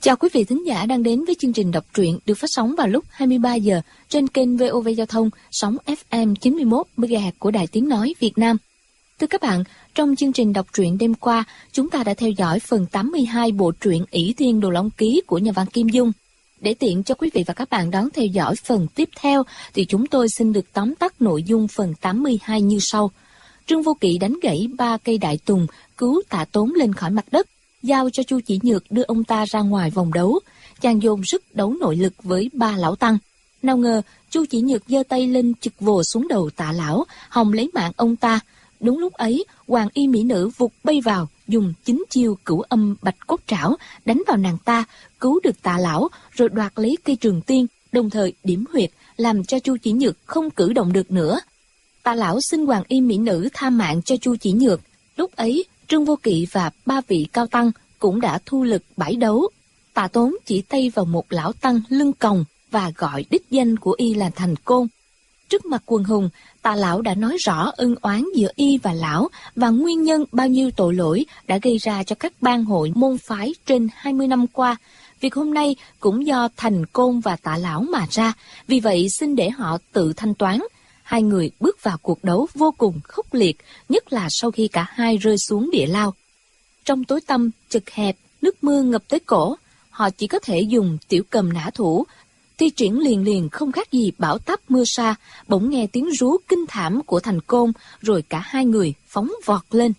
Chào quý vị thính giả đang đến với chương trình đọc truyện được phát sóng vào lúc 23 giờ trên kênh VOV Giao thông sóng FM 91 MHz của Đài Tiếng nói Việt Nam. Thưa các bạn, trong chương trình đọc truyện đêm qua, chúng ta đã theo dõi phần 82 bộ truyện ỷ Thiên Đồ Long Ký của nhà văn Kim Dung. Để tiện cho quý vị và các bạn đón theo dõi phần tiếp theo thì chúng tôi xin được tóm tắt nội dung phần 82 như sau. Trương Vô Kỵ đánh gãy 3 cây đại tùng, cứu Tạ Tốn lên khỏi mặt đất, giao cho Chu Chỉ Nhược đưa ông ta ra ngoài vòng đấu. Chàng dồn sức đấu nội lực với 3 lão tăng. Nào ngờ Chu Chỉ Nhược giơ tay lên chực vồ xuống đầu Tạ lão, hòng lấy mạng ông ta. Đúng lúc ấy, Hoàng Y mỹ nữ vụt bay vào, dùng 9 chiêu cửu âm bạch cốt trảo đánh vào nàng ta, cứu được Tạ lão, rồi đoạt lấy cây trường tiên, đồng thời điểm huyệt, làm cho Chu Chỉ Nhược không cử động được nữa. Tạ lão xin Hoàng Y mỹ nữ tha mạng cho Chu Chỉ Nhược. Lúc ấy, Trương Vô Kỵ và 3 vị cao tăng cũng đã thu lực bãi đấu. Tạ Tốn chỉ tay vào một lão tăng lưng còng và gọi đích danh của y là Thành Côn. Trước mặt quần hùng, Tạ lão đã nói rõ ân oán giữa y và lão và nguyên nhân bao nhiêu tội lỗi đã gây ra cho các bang hội môn phái trên 20 năm qua. Việc hôm nay cũng do Thành Côn và Tạ lão mà ra, vì vậy xin để họ tự thanh toán. Hai người bước vào cuộc đấu vô cùng khốc liệt, nhất là sau khi cả hai rơi xuống địa lao. Trong tối tăm, chật hẹp, nước mưa ngập tới cổ, họ chỉ có thể dùng tiểu cầm nã thủ. Thi triển liền không khác gì bão táp mưa sa, bỗng nghe tiếng rú kinh thảm của Thành Côn, rồi cả hai người phóng vọt lên.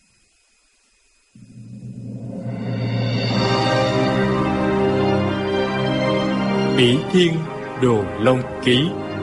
ỷ Thiên Đồ Long Ký.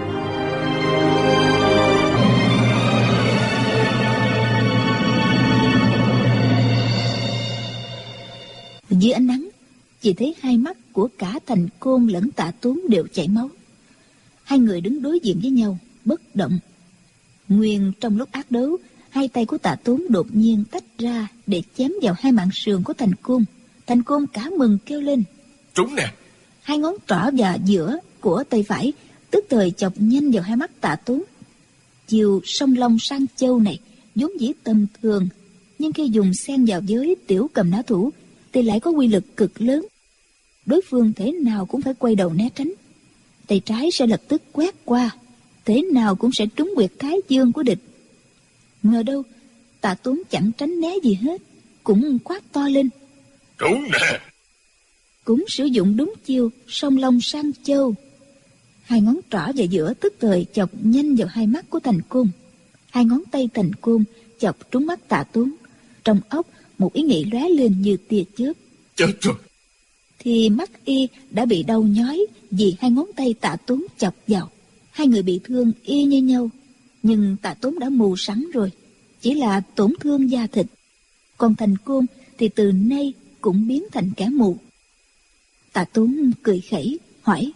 Dưới ánh nắng, chỉ thấy hai mắt của cả Thành Côn lẫn Tạ Tốn đều chảy máu. Hai người đứng đối diện với nhau, bất động. Nguyên trong lúc ác đấu, hai tay của Tạ Tốn đột nhiên tách ra để chém vào hai mạn sườn của Thành Côn. Thành Côn cả mừng kêu lên: Trúng nè! Hai ngón trỏ và giữa của tay phải tức thời chọc nhanh vào hai mắt Tạ Tốn. Chiều song long sang châu này vốn dĩ tầm thường, nhưng khi dùng xen vào với tiểu cầm nã thủ thì lại có uy lực cực lớn. Đối phương thế nào cũng phải quay đầu né tránh. Tay trái sẽ lập tức quét qua, thế nào cũng sẽ trúng huyệt thái dương của địch. Ngờ đâu Tạ Tốn chẳng tránh né gì hết, cũng quát to lên: Trúng nè! Cũng sử dụng đúng chiêu song long sang châu. Hai ngón trỏ và giữa tức thời chọc nhanh vào hai mắt của Thành Côn. Hai ngón tay Thành Côn chọc trúng mắt Tạ Tốn. Trong óc một ý nghĩ lóe lên như tia chớp. Chết rồi! Thì mắt y đã bị đau nhói vì hai ngón tay Tạ Tốn chọc vào. Hai người bị thương y như nhau, nhưng Tạ Tốn đã mù sẵn rồi, chỉ là tổn thương da thịt. Còn Thành Côn thì từ nay cũng biến thành kẻ mù. Tạ Tốn cười khẩy hỏi: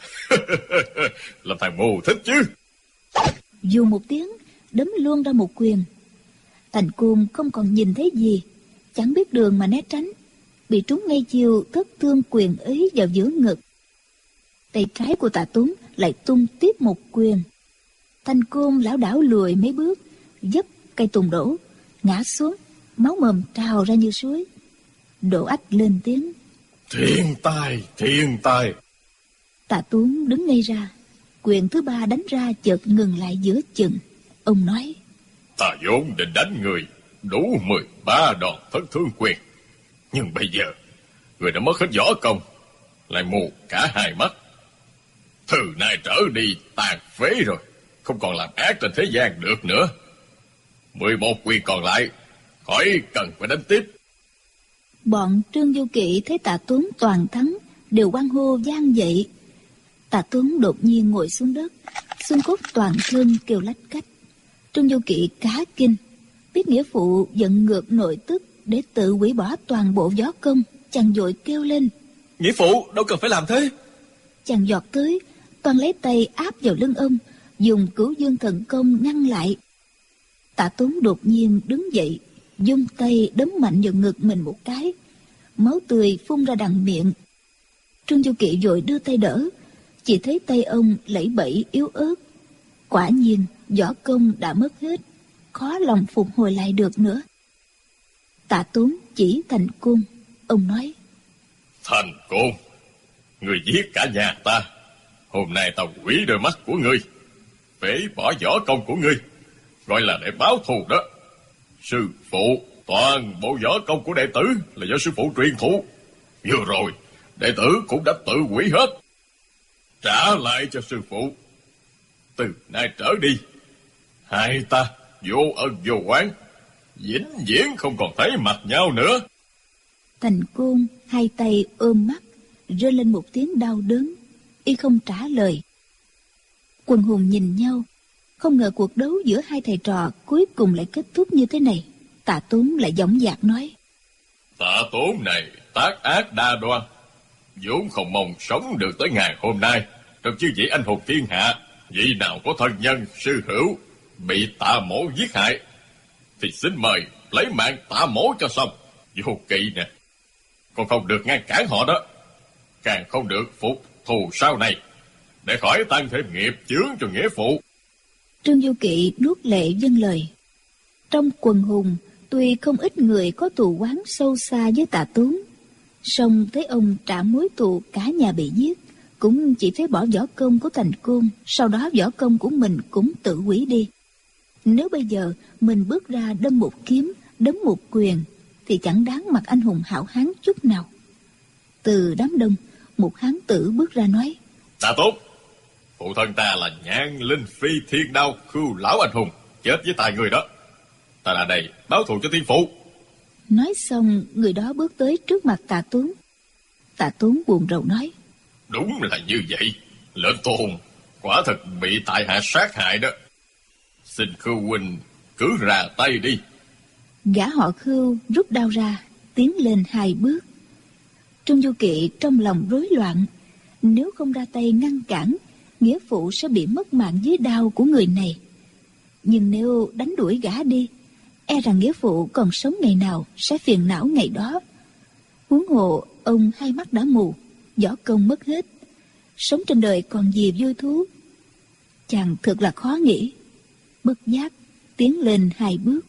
Là thằng mù thích chứ? Dù một tiếng, đấm luôn ra một quyền. Thành Côn không còn nhìn thấy gì, chẳng biết đường mà né tránh, bị trúng ngay chiêu thất thương quyền ấy vào giữa ngực. Tay trái của Tạ Tốn lại tung tiếp một quyền. Thành Côn lảo đảo lùi mấy bước, dấp cây tùng đổ, ngã xuống, máu mồm trào ra như suối. Đỗ Ách lên tiếng: Thiên tài, thiên tài! Tạ Tốn đứng ngay ra, quyền thứ ba đánh ra chợt ngừng lại giữa chừng. Ông nói: Ta vốn định đánh người đủ 13 đòn thất thương quyền, nhưng bây giờ người đã mất hết võ công, lại mù cả hai mắt. Từ nay trở đi tàn phế rồi, không còn làm ác trên thế gian được nữa. 11 quyền còn lại khỏi cần phải đánh tiếp. Bọn Trương Vô Kỵ thấy Tạ Tốn toàn thắng, đều hoan hô vang dậy. Tạ Tốn đột nhiên ngồi xuống đất, xương cốt toàn thân kêu lách cách. Trương Vô Kỵ cá kinh, biết nghĩa phụ giận ngược nội tức để tự hủy bỏ toàn bộ võ công, chàng vội kêu lên: Nghĩa phụ đâu cần phải làm thế. Chàng giọt tới, toàn lấy tay áp vào lưng ông, dùng Cửu Dương Thần Công ngăn lại. Tạ Tốn đột nhiên đứng dậy, dung tay đấm mạnh vào ngực mình một cái, máu tươi phun ra đằng miệng. Trương Vô Kỵ vội đưa tay đỡ, chỉ thấy tay ông lẫy bẫy yếu ớt. Quả nhiên võ công đã mất hết, khó lòng phục hồi lại được nữa. Tạ Tốn chỉ Thành Côn, ông nói: Thành Côn, Ngươi giết cả nhà ta. Hôm nay tao hủy đôi mắt của ngươi, phế bỏ võ công của ngươi, gọi là để báo thù đó. Sư phụ, toàn bộ võ công của đệ tử là do sư phụ truyền thụ. Vừa rồi đệ tử cũng đã tự hủy hết. Trả lại cho sư phụ. Từ nay trở đi, hai ta vô ân vô oán, vĩnh viễn không còn thấy mặt nhau nữa. Thành Côn hai tay ôm mắt, rơi lên một tiếng đau đớn, y không trả lời. Quần hùng nhìn nhau, không ngờ cuộc đấu giữa hai thầy trò cuối cùng lại kết thúc như thế này. Tạ Tốn lại dõng dạc nói: Tạ Tốn này tác ác đa đoan, vốn không mong sống được tới ngày hôm nay. Trong chư vị anh hùng thiên hạ, vị nào có thân nhân sư hữu bị Tạ Mỗ giết hại thì xin mời lấy mạng Tạ Mỗ cho xong. Vô Kỵ nè, còn không được ngăn cản họ đó, càng không được phục thù sau này, để khỏi tăng thêm nghiệp chướng cho nghĩa phụ. Trương Vô Kỵ nuốt lệ vâng lời. Trong quần hùng tuy không ít người có thù oán sâu xa với Tạ Tốn, song thấy ông trả mối thù cả nhà bị giết, cũng chỉ phế bỏ võ công của Thành Côn, sau đó võ công của mình cũng tự hủy đi. Nếu bây giờ mình bước ra đâm một kiếm, đấm một quyền, thì chẳng đáng mặt anh hùng hảo hán chút nào. Từ đám đông, một hán tử bước ra nói: Tạ Tốn, phụ thân ta là Nhạn Linh Phi Thiên Đao Khưu lão anh hùng, chết với tay người đó. Ta là đây báo thù cho tiên phụ. Nói xong, người đó bước tới trước mặt Tạ Tốn. Tạ Tốn buồn rầu nói: Đúng là như vậy, lệnh tôn quả thật bị tại hạ sát hại đó. Xin Khưu huynh cứ ra tay đi. Gã họ Khưu rút đao ra, tiến lên 2 bước. Trương Du Kỵ trong lòng rối loạn, nếu không ra tay ngăn cản, nghĩa phụ sẽ bị mất mạng dưới đao của người này. Nhưng nếu đánh đuổi gã đi, e rằng nghĩa phụ còn sống ngày nào sẽ phiền não ngày đó. Huống hồ ông hai mắt đã mù, võ công mất hết, sống trên đời còn gì vui thú. Chàng thật là khó nghĩ. Bất giác tiến lên 2 bước.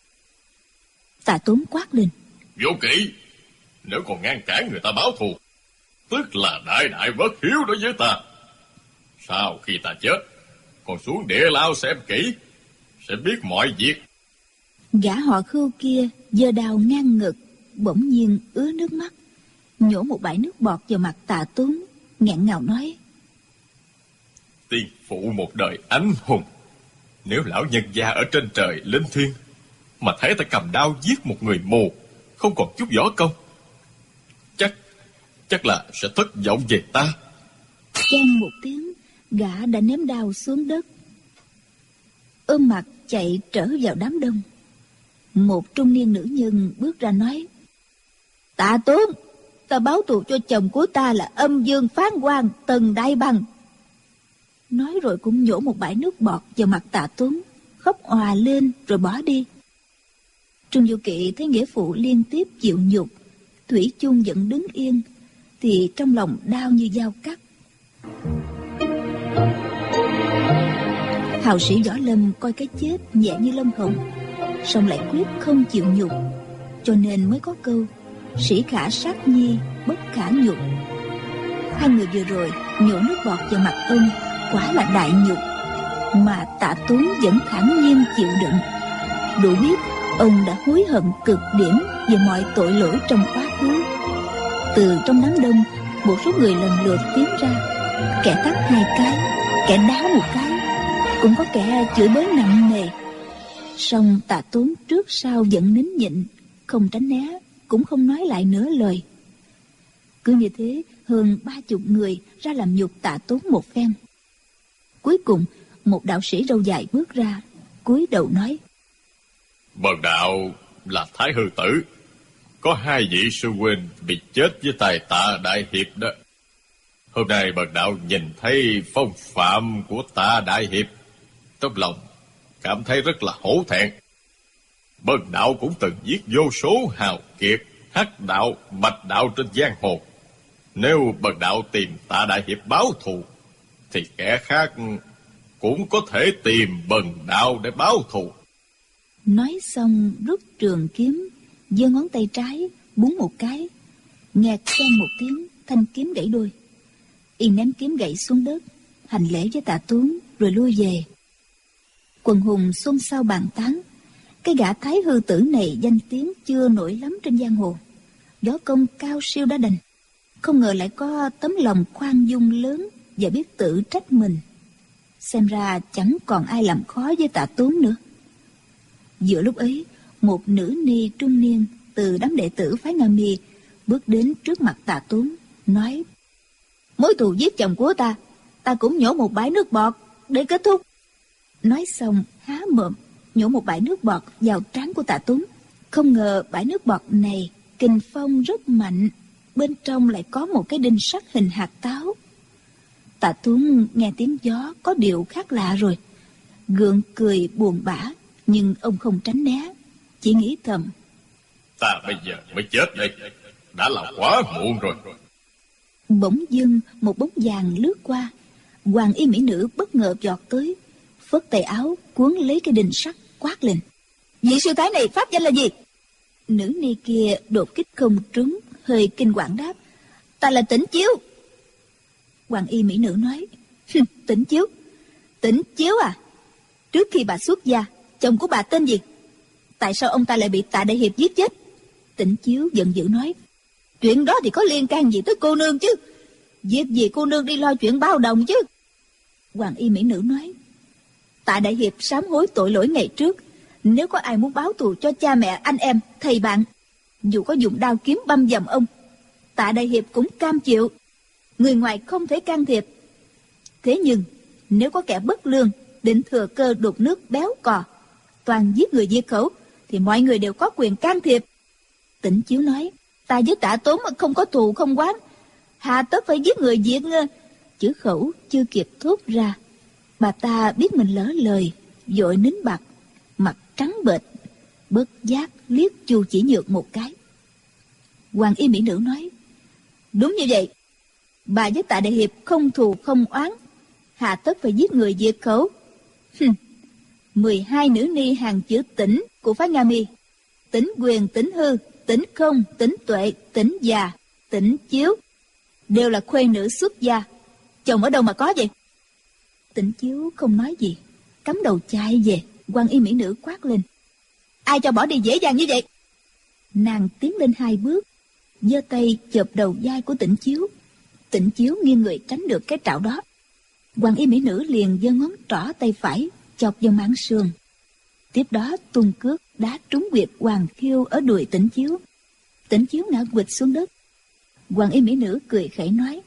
Tạ Tốn quát lên: Vô Kỵ, nếu còn ngăn cản người ta báo thù, tức là đại đại bất hiếu đối với ta. Sau khi ta chết, còn xuống địa lao xem kỹ, sẽ biết mọi việc. Gã họ Khưu kia giơ đao ngang ngực, bỗng nhiên ứa nước mắt, nhổ một bãi nước bọt vào mặt Tạ Tốn, nghẹn ngào nói: Tiên phụ một đời anh hùng, nếu lão nhân gia ở trên trời linh thiêng mà thấy ta cầm đao giết một người mù, không còn chút võ công, chắc là sẽ thất vọng về ta. Chen một tiếng, gã đã ném đao xuống đất, ôm mặt chạy trở vào đám đông. Một trung niên nữ nhân bước ra nói: Tạ Tốn, ta báo thù cho chồng của ta là Âm Dương Phán Quan Tần Đại Bằng. Nói rồi cũng nhổ một bãi nước bọt vào mặt Tạ Tốn, khóc òa lên rồi bỏ đi. Trương Du Kỵ thấy nghĩa phụ liên tiếp chịu nhục, thủy chung vẫn đứng yên, thì trong lòng đau như dao cắt. Hào sĩ võ lâm coi cái chết nhẹ như lông hồng, song lại quyết không chịu nhục, cho nên mới có câu sĩ khả sát nhi, bất khả nhục. Hai người vừa rồi nhổ nước bọt vào mặt ông quả là đại nhục, mà Tạ Tốn vẫn thản nhiên chịu đựng, đủ biết ông đã hối hận cực điểm về mọi tội lỗi trong quá khứ. Từ trong đám đông, một số người lần lượt tiến ra, kẻ tát 2 cái, kẻ đá 1 cái, cũng có kẻ chửi bới nặng nề. Song Tạ Tốn trước sau vẫn nín nhịn, không tránh né, cũng không nói lại nửa lời. Cứ như thế, hơn 30 người ra làm nhục Tạ Tốn một phen. Cuối cùng, một đạo sĩ râu dài bước ra, cúi đầu nói: Bần đạo là Thái Hư Tử, có 2 vị sư huynh bị chết với tay Tạ Đại Hiệp đó. Hôm nay bần đạo nhìn thấy phong phạm của Tạ Đại Hiệp, trong lòng cảm thấy rất là hổ thẹn. Bần đạo cũng từng giết vô số hào kiệt, hắc đạo, bạch đạo trên giang hồ. Nếu bần đạo tìm Tạ Đại Hiệp báo thù, thì kẻ khác cũng có thể tìm bần đạo để báo thù. Nói xong rút trường kiếm, giơ ngón tay trái búng một cái, nghe keng một tiếng, thanh kiếm gãy đôi. Y ném kiếm gậy xuống đất, hành lễ với Tạ Tốn rồi lui về. Quần hùng xôn xao bàn tán. Cái gã Thái hư tử này danh tiếng chưa nổi lắm trên giang hồ, võ công cao siêu đã đành, không ngờ lại có tấm lòng khoan dung lớn và biết tự trách mình. Xem ra chẳng còn ai làm khó với Tạ Tốn nữa. Giữa lúc ấy, một nữ ni trung niên từ đám đệ tử phái Nga Mi bước đến trước mặt Tạ Tốn, nói: mối thù giết chồng của ta cũng nhổ một bãi nước bọt để kết thúc. Nói xong há mồm nhổ một bãi nước bọt vào trán của Tạ Tốn. Không ngờ bãi nước bọt này kình phong rất mạnh, bên trong lại có một cái đinh sắt hình hạt táo. Tạ Tốn nghe tiếng gió có điều khác lạ rồi, gượng cười buồn bã, nhưng ông không tránh né, chỉ nghĩ thầm: ta bây giờ mới chết đây, đã là quá muộn rồi. Bỗng dưng một bóng vàng lướt qua, hoàng y mỹ nữ bất ngờ vọt tới, phất tay áo cuốn lấy cái đinh sắt, quát lên: vị sư thái này pháp danh là gì? Nữ ni kia đột kích không trúng, hơi kinh hoàng đáp: ta là Tĩnh Chiếu. Hoàng y mỹ nữ nói: Tĩnh Chiếu? Tĩnh Chiếu à? Trước khi bà xuất gia, chồng của bà tên gì? Tại sao ông ta lại bị Tạ Đại Hiệp giết chết? Tĩnh Chiếu giận dữ nói: chuyện đó thì có liên can gì tới cô nương chứ? Việc gì cô nương đi lo chuyện bao đồng chứ? Hoàng y mỹ nữ nói: Tạ Đại Hiệp sám hối tội lỗi ngày trước, nếu có ai muốn báo thù cho cha mẹ, anh em, thầy bạn, dù có dùng đao kiếm băm dầm ông, Tạ Đại Hiệp cũng cam chịu, người ngoài không thể can thiệp. Thế nhưng nếu có kẻ bất lương định thừa cơ đục nước béo cò, toàn giết người diệt khẩu, thì mọi người đều có quyền can thiệp. Tĩnh Chiếu nói: ta với Tạ Tốn không có thù không oán, hà tất phải giết người diệt ngơ. Chữ khẩu chưa kịp thốt ra, bà ta biết mình lỡ lời, vội nín bặt, mặt trắng bệch, bất giác liếc Chu Chỉ Nhược một cái. Hoàng y mỹ nữ nói: đúng như vậy, bà với Tạ Đại Hiệp không thù không oán, hà tất phải giết người diệt khẩu. 12 nữ ni hàng chữ Tĩnh của phái Nga Mi: Tĩnh Quyền, Tĩnh Hư, Tĩnh Không, Tĩnh Tuệ, Tĩnh Già, Tĩnh Chiếu, đều là khuê nữ xuất gia. Chồng ở đâu mà có vậy? Tĩnh Chiếu không nói gì, cắm đầu chạy về. Hoàng y mỹ nữ quát lên: ai cho bỏ đi dễ dàng như vậy? Nàng tiến lên 2 bước, giơ tay chộp đầu vai của Tĩnh Chiếu. Tĩnh Chiếu nghiêng người tránh được cái trảo đó. Hoàng y mỹ nữ liền giơ ngón trỏ tay phải chọc vào mảng sườn, tiếp đó tung cước đá trúng huyệt Hoàng Khiêu ở đùi Tĩnh Chiếu. Tĩnh Chiếu ngã quỵt xuống đất. Hoàng y mỹ nữ cười khẩy nói: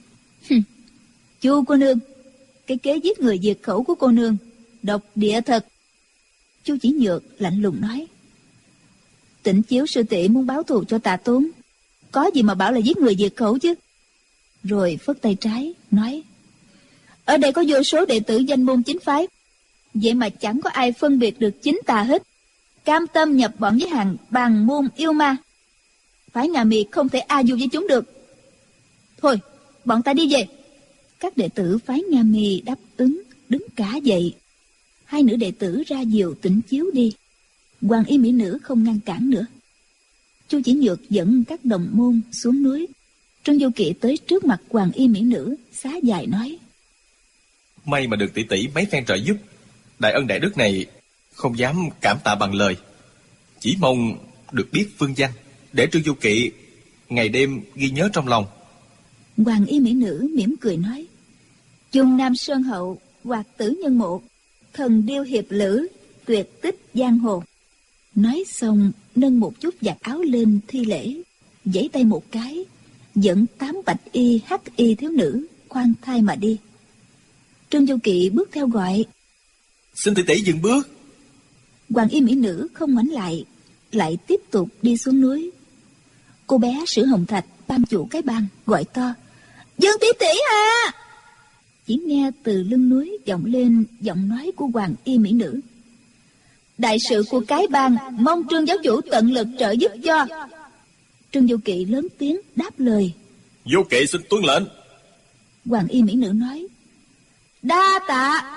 Chu cô nương, cái kế giết người diệt khẩu của cô nương độc địa thật. Chu Chỉ Nhược lạnh lùng nói: Tĩnh Chiếu sư tỷ muốn báo thù cho Tạ Tốn, có gì mà bảo là giết người diệt khẩu chứ? Rồi phất tay trái nói: ở đây có vô số đệ tử danh môn chính phái, vậy mà chẳng có ai phân biệt được chính tà hết, cam tâm nhập bọn với hàng bàn môn yêu ma. Phái Nga Mi không thể a du với chúng được. Thôi, bọn ta đi về. Các đệ tử phái Nga Mi đáp ứng, đứng cả dậy. 2 nữ đệ tử ra dìu Tĩnh Chiếu đi. Hoàng y mỹ nữ không ngăn cản nữa. Chu Chỉ Nhược dẫn các đồng môn xuống núi. Trương Du Kỵ tới trước mặt Hoàng y mỹ nữ, xá dài nói: may mà được tỷ tỷ mấy phen trợ giúp, đại ân đại đức này không dám cảm tạ bằng lời, chỉ mong được biết phương danh, để Trương Du Kỵ ngày đêm ghi nhớ trong lòng. Hoàng y mỹ nữ mỉm cười nói: Chung Nam Sơn Hậu, Hoạt Tử Nhân Mộ, Thần Điêu Hiệp Lữ, Tuyệt Tích Giang Hồ. Nói xong nâng một chút vạt áo lên thi lễ, giãy tay một cái, dẫn 8 bạch y hắc y thiếu nữ khoan thai mà đi. Trương Du Kỵ bước theo gọi: xin tỷ tỷ dừng bước. Hoàng y mỹ nữ không ngoảnh lại tiếp tục đi xuống núi. Cô bé Sử Hồng Thạch, ban chủ cái bang, gọi to: Dương tỷ tỷ à! Chỉ nghe từ lưng núi vọng lên giọng nói của Hoàng y mỹ nữ: đại sự của cái bang mong Trương giáo chủ tận lực trợ giúp cho. Trương Du Kỵ lớn tiếng đáp lời: Du Kỵ xin tuân lệnh. Hoàng y mỹ nữ nói: đa tạ.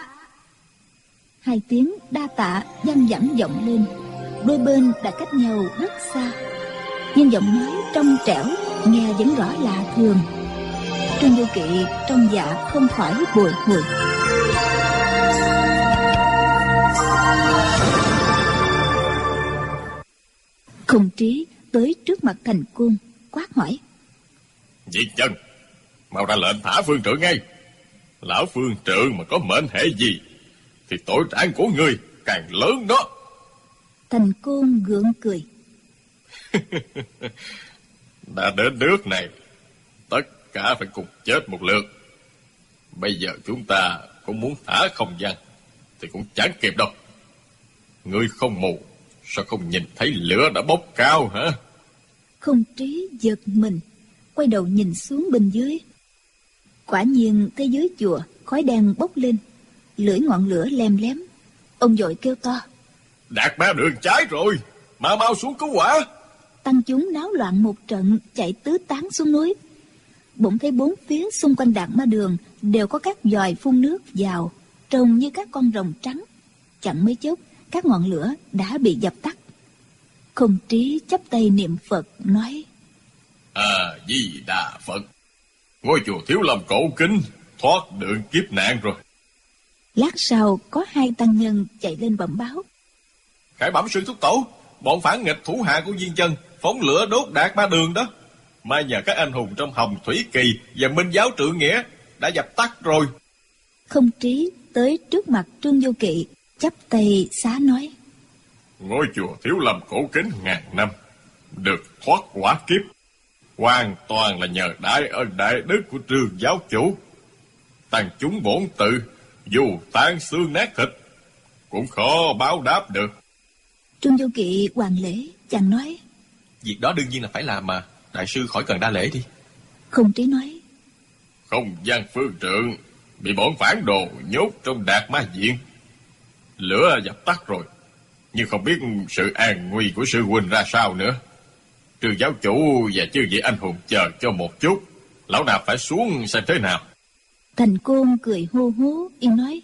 2 tiếng đa tạ văng vẳng vọng lên. Đôi bên đã cách nhau rất xa, nhưng giọng nói trong trẻo nghe vẫn rõ lạ thường. Trương Vô Kỵ trong dạ không khỏi bồi hồi. Không Trí tới trước mặt Thành Côn quát hỏi: Diệt Chân, mau ra lệnh thả Phương Trượng ngay. Lão Phương Trượng mà có mệnh hệ gì thì tội trạng của ngươi càng lớn đó. Thành Côn gượng cười. Đã đến nước này, tất cả phải cùng chết một lượt. Bây giờ chúng ta cũng muốn thả Không Văn thì cũng chẳng kịp đâu. Ngươi không mù, sao không nhìn thấy lửa đã bốc cao hả? Không Trí giật mình, quay đầu nhìn xuống bên dưới. Quả nhiên thấy dưới chùa khói đen bốc lên, lưỡi ngọn lửa lem lém. Ông vội kêu to: Đạt Ma Đường cháy rồi, mau xuống cứu hỏa. Tăng chúng náo loạn một trận, chạy tứ tán xuống núi. Bỗng thấy bốn phía xung quanh Đạt Ma Đường đều có các giòi phun nước vào, trông như các con rồng trắng. Chẳng mấy chốc các ngọn lửa đã bị dập tắt. Không Trí chắp tay niệm Phật nói: Di Đà Phật, ngôi chùa Thiếu Lâm cổ kính thoát được kiếp nạn rồi. Lát sau có hai tăng nhân chạy lên bẩm báo: Khải bẩm sư thúc tổ, bọn phản nghịch thủ hạ của Diên Chân phóng lửa đốt Đạt Ma Đường đó. Mai nhờ các anh hùng trong Hồng Thủy Kỳ và Minh Giáo Trượng Nghĩa đã dập tắt rồi. Không Trí tới trước mặt Trương Vô Kỵ chắp tay xá nói: Ngôi chùa Thiếu Lâm cổ kính ngàn năm được thoát quả kiếp hoàn toàn là nhờ đại ân đại đức của Trương giáo chủ. Tăng chúng bổn tự dù tan xương nát thịt cũng khó báo đáp được. Trương Vô Kỵ hoàn lễ, chàng nói: Việc đó đương nhiên là phải làm mà, đại sư khỏi cần đa lễ đi. Không Trí nói: Không Văn Phương Trượng bị bọn phản đồ nhốt trong Đạt Ma Viện. Lửa dập tắt rồi, nhưng không biết sự an nguy của sư huynh ra sao nữa. Trương giáo chủ và chư vị anh hùng chờ cho một chút, lão nạp phải xuống xem thế nào. Thành Côn cười hô hố yên nói: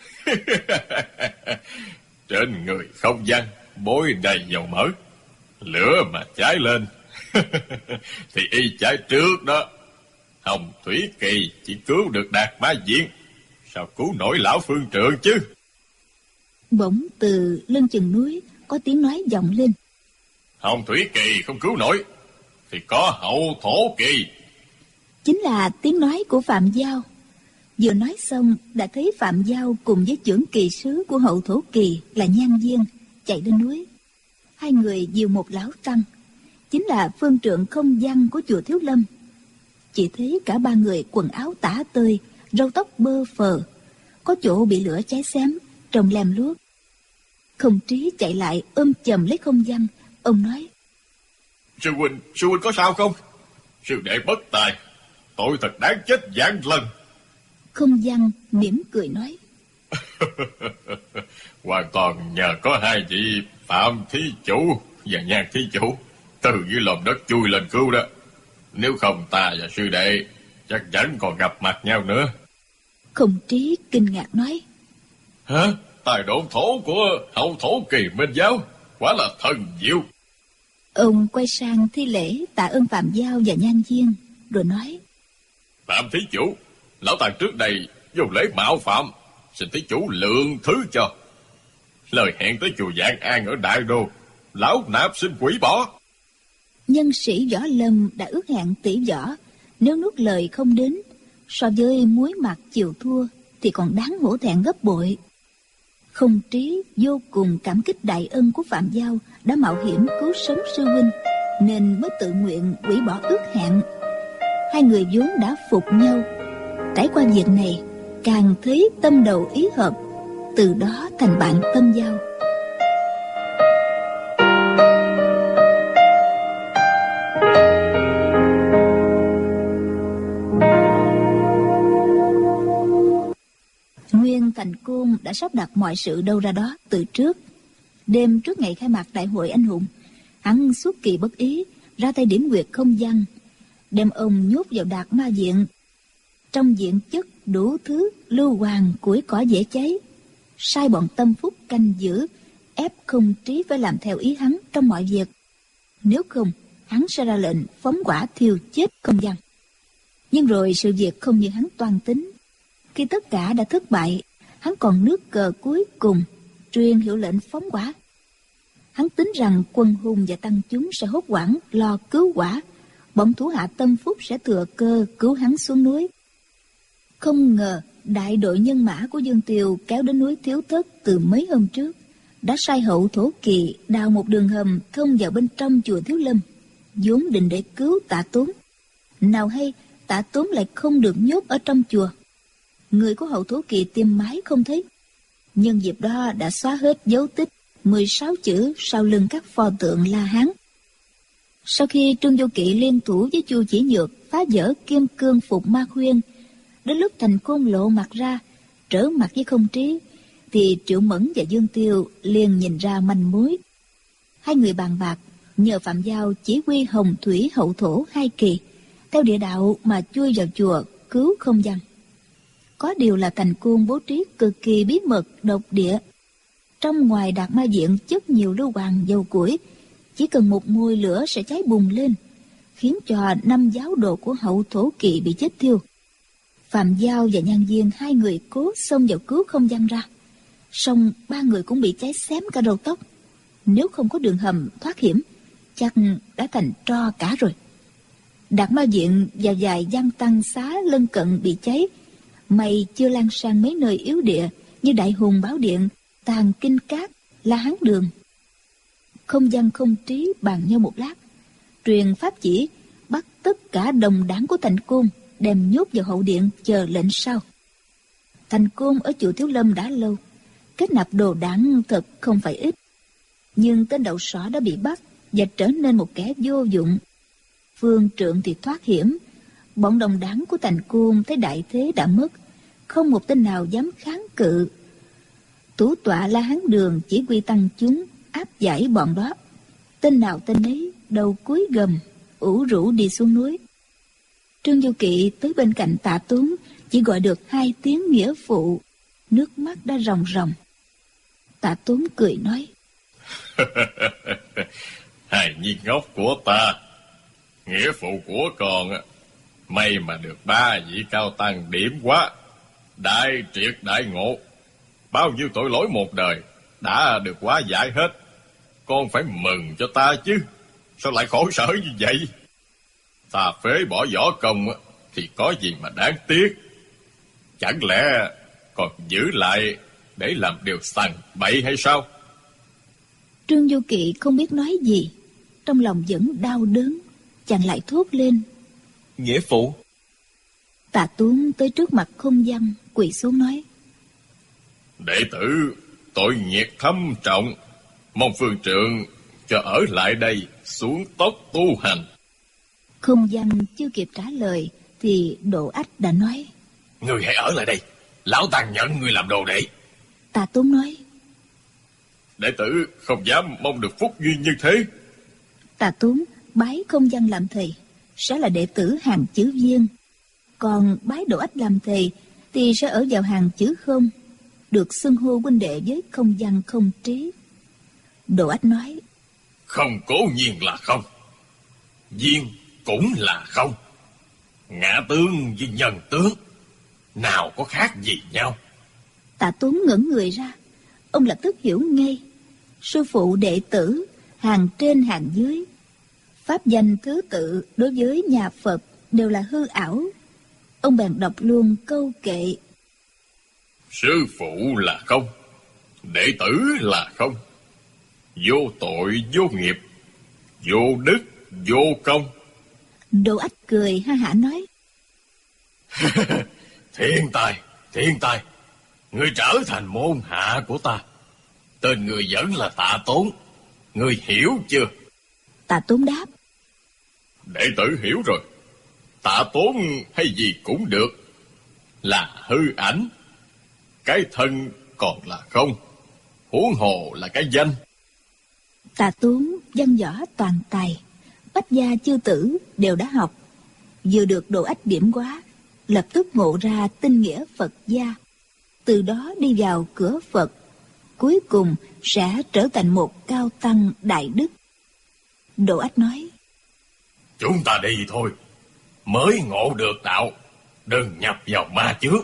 Trên người Không Văn bôi đầy dầu mỡ, lửa mà cháy lên thì y cháy trước đó. Hồng Thủy Kỳ chỉ cứu được Đạt Ma Viện, sao cứu nổi lão Phương Trượng chứ? Bỗng từ lưng chừng núi có tiếng nói vọng lên: Hồng Thủy Kỳ không cứu nổi thì có Hậu Thổ Kỳ. Chính là tiếng nói của Phạm Giao. Vừa nói xong đã thấy Phạm Giao cùng với chưởng kỳ sứ của Hậu Thổ Kỳ là Nhan Viên chạy lên núi. Hai người dìu một lão tăng, chính là phương trượng Không Văn của chùa Thiếu Lâm. Chỉ thấy cả ba người quần áo tả tơi, râu tóc bơ phờ, có chỗ bị lửa cháy xém, trông lem luốc. Không Trí chạy lại ôm chầm lấy Không Văn. Ông nói: Sư huynh có sao không? Sư đệ bất tài, tội thật đáng chết vạn lần. Không Văn mỉm cười nói: Hoàn toàn nhờ có hai vị Phạm thí chủ và Nhan thí chủ từ dưới lòng đất chui lên cứu đó. Nếu không ta và sư đệ chắc chắn còn gặp mặt nhau nữa. Không Trí kinh ngạc nói: Hả? Tài độn thổ của Hậu Thổ Kỳ Minh Giáo quả là thần diệu. Ông quay sang thi lễ tạ ơn Phạm Giao và Nhan Viên, rồi nói: Phạm thí chủ, lão tàng trước đây vô lễ mạo phạm, xin thí chủ lượng thứ cho. Lời hẹn tới chùa Vạn An ở Đại Đô, lão nạp xin hủy bỏ. Nhân sĩ Võ Lâm đã ước hẹn tỷ võ, nếu nuốt lời không đến, so với muối mặt chịu thua thì còn đáng hổ thẹn gấp bội. Không Trí vô cùng cảm kích đại ân của Phạm Giao đã mạo hiểm cứu sống sư huynh, nên mới tự nguyện hủy bỏ ước hẹn. Hai người vốn đã phục nhau, trải qua việc này càng thấy tâm đầu ý hợp, từ đó thành bạn tâm giao. Nguyên Thành Côn đã sắp đặt mọi sự đâu ra đó từ trước. Đêm trước ngày khai mạc đại hội anh hùng, hắn xuất kỳ bất ý ra tay điểm quyệt Không Văn, đem ông nhốt vào Đạt Ma Viện. Trong viện chất đủ thứ lưu hoàng củi cỏ dễ cháy, sai bọn tâm phúc canh giữ, ép Không Trí phải làm theo ý hắn trong mọi việc. Nếu không, hắn sẽ ra lệnh phóng hỏa thiêu chết Không Văn. Nhưng rồi sự việc không như hắn toan tính. Khi tất cả đã thất bại, hắn còn nước cờ cuối cùng, truyền hiệu lệnh phóng hỏa. Hắn tính rằng quân hùng và tăng chúng sẽ hốt hoảng lo cứu hỏa, bọn thủ hạ Tâm Phúc sẽ thừa cơ cứu hắn xuống núi. Không ngờ đại đội nhân mã của Dương Tiều kéo đến núi Thiếu Thất từ mấy hôm trước, đã sai Hậu Thổ Kỳ đào một đường hầm thông vào bên trong chùa Thiếu Lâm, vốn định để cứu Tạ Tốn. Nào hay Tạ Tốn lại không được nhốt ở trong chùa. Người của Hậu Thổ Kỳ tìm mãi không thấy. Nhân dịp đó đã xóa hết dấu tích 16 chữ sau lưng các pho tượng La Hán. Sau khi Trương Vô Kỵ liên thủ với Chu Chỉ Nhược phá vỡ Kim Cương Phục Ma Khuyên, đến lúc Thành Côn lộ mặt ra, trở mặt với Không Trí, thì Triệu Mẫn và Dương Tiêu liền nhìn ra manh mối. Hai người bàn bạc nhờ Phạm Giao chỉ huy Hồng Thủy Hậu Thổ hai kỳ theo địa đạo mà chui vào chùa cứu Không Văn. Có điều là Thành Côn bố trí cực kỳ bí mật độc địa. Trong ngoài Đạt Ma Viện chất nhiều lưu hoàng dầu củi, chỉ cần một mồi lửa sẽ cháy bùng lên, khiến cho 5 giáo đồ của Hậu Thổ Kỳ bị chết thiêu. Phạm Giao và Nhan Viên hai người cố xông vào cứu Không Văn ra, song 3 người cũng bị cháy xém cả đầu tóc. Nếu không có đường hầm thoát hiểm, chắc đã thành tro cả rồi. Đạt Ma Viện và vài gian tăng xá lân cận bị cháy, may chưa lan sang mấy nơi yếu địa như Đại Hùng Bảo Điện, Tàng Kinh Cát, La Hán Đường. Không Văn Không Trí bàn nhau một lát, truyền pháp chỉ bắt tất cả đồng đảng của Thành Côn đem nhốt vào hậu điện chờ lệnh sau. Thành Côn ở chùa Thiếu Lâm đã lâu, kết nạp đồ đảng thật không phải ít, nhưng tên đậu sỏ đã bị bắt và trở nên một kẻ vô dụng. Phương Trượng thì thoát hiểm. Bọn đồng đảng của Thành Côn thấy đại thế đã mất, không một tên nào dám kháng cự. Thủ tọa La Hán Đường chỉ huy tăng chúng áp giải bọn đó. Tên nào tên ấy đầu cúi gầm, ủ rũ đi xuống núi. Trương Du Kỵ tới bên cạnh Tạ Tốn, chỉ gọi được 2 tiếng nghĩa phụ, nước mắt đã ròng ròng. Tạ Tốn cười nói: Hài nhi ngốc của ta, nghĩa phụ của con may mà được 3 vị cao tăng điểm quá, đại triệt đại ngộ. Bao nhiêu tội lỗi một đời đã được hóa giải hết. Con phải mừng cho ta chứ, sao lại khổ sở như vậy? Ta phế bỏ võ công thì có gì mà đáng tiếc. Chẳng lẽ còn giữ lại để làm điều sằng bậy hay sao? Trương Du Kỵ không biết nói gì, trong lòng vẫn đau đớn, chàng lại thốt lên: Nghĩa phụ. Tạ Tốn tới trước mặt Không Văn, quỳ xuống nói: Đệ tử tội nghiệp thâm trọng, mong phương trượng cho ở lại đây xuống tốc tu hành. Không Văn chưa kịp trả lời thì Độ Ách đã nói: Ngươi hãy ở lại đây, lão tàng nhận ngươi làm đồ đệ. Tạ Tốn nói: Đệ tử không dám mong được phúc duyên như thế. Tạ Tốn bái Không Văn làm thầy sẽ là đệ tử hàng chữ viên, còn bái Độ Ách làm thầy thì sẽ ở vào hàng chữ không, được xưng hô huynh đệ với Không Văn Không Trí. Độ Ách nói: Không cố nhiên là không, viên cũng là không. Ngã tướng với nhân tướng nào có khác gì nhau? Tạ Tốn ngẩn người ra, ông lập tức hiểu ngay. Sư phụ đệ tử, hàng trên hàng dưới, pháp danh thứ tự đối với nhà Phật đều là hư ảo. Ông bèn đọc luôn câu kệ: Sư phụ là không, đệ tử là không, vô tội vô nghiệp, vô đức vô công. Độ Ách cười ha hả nói: Thiên tài, ngươi trở thành môn hạ của ta. Tên người vẫn là Tạ Tốn, ngươi hiểu chưa? Tạ Tốn đáp: Đệ tử hiểu rồi. Tạ Tốn hay gì cũng được, là hư ảnh. Cái thân còn là không, huống hồ là cái danh. Tạ Tốn văn võ toàn tài, bách gia chư tử đều đã học, vừa được Độ Ách điểm hóa, lập tức ngộ ra tinh nghĩa Phật gia, từ đó đi vào cửa Phật, cuối cùng sẽ trở thành một cao tăng đại đức. Độ Ách nói: Chúng ta đi thôi, mới ngộ được đạo, đừng nhập vào ma chướng.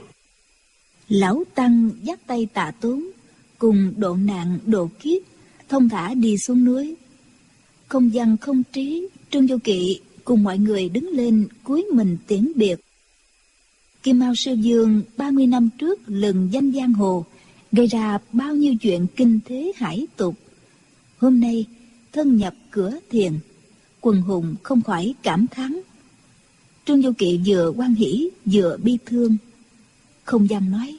Lão Tăng dắt tay Tạ Tốn cùng độ nạn độ kiếp thông thả đi xuống núi. Không văn không trí, Trương Vô Kỵ cùng mọi người đứng lên cúi mình tiễn biệt. Kim Mao Sư Dương 30 năm trước lừng danh giang hồ, gây ra bao nhiêu chuyện kinh thế hải tục. Hôm nay thân nhập cửa thiền, quần hùng không khỏi cảm thán. Trương Vô Kỵ vừa hoan hỉ vừa bi thương. Không văn nói: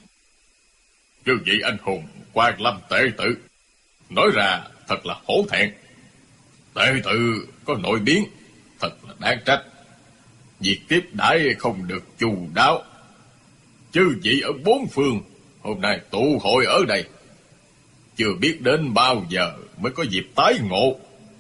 Chư vị anh hùng Quan Lâm tệ tự, nói ra thật là hổ thẹn. Tệ tự có nội biến, thật là đáng trách. Việc tiếp đãi không được chu đáo. Chư vị ở bốn phương hôm nay tụ hội ở đây, chưa biết đến bao giờ mới có dịp tái ngộ.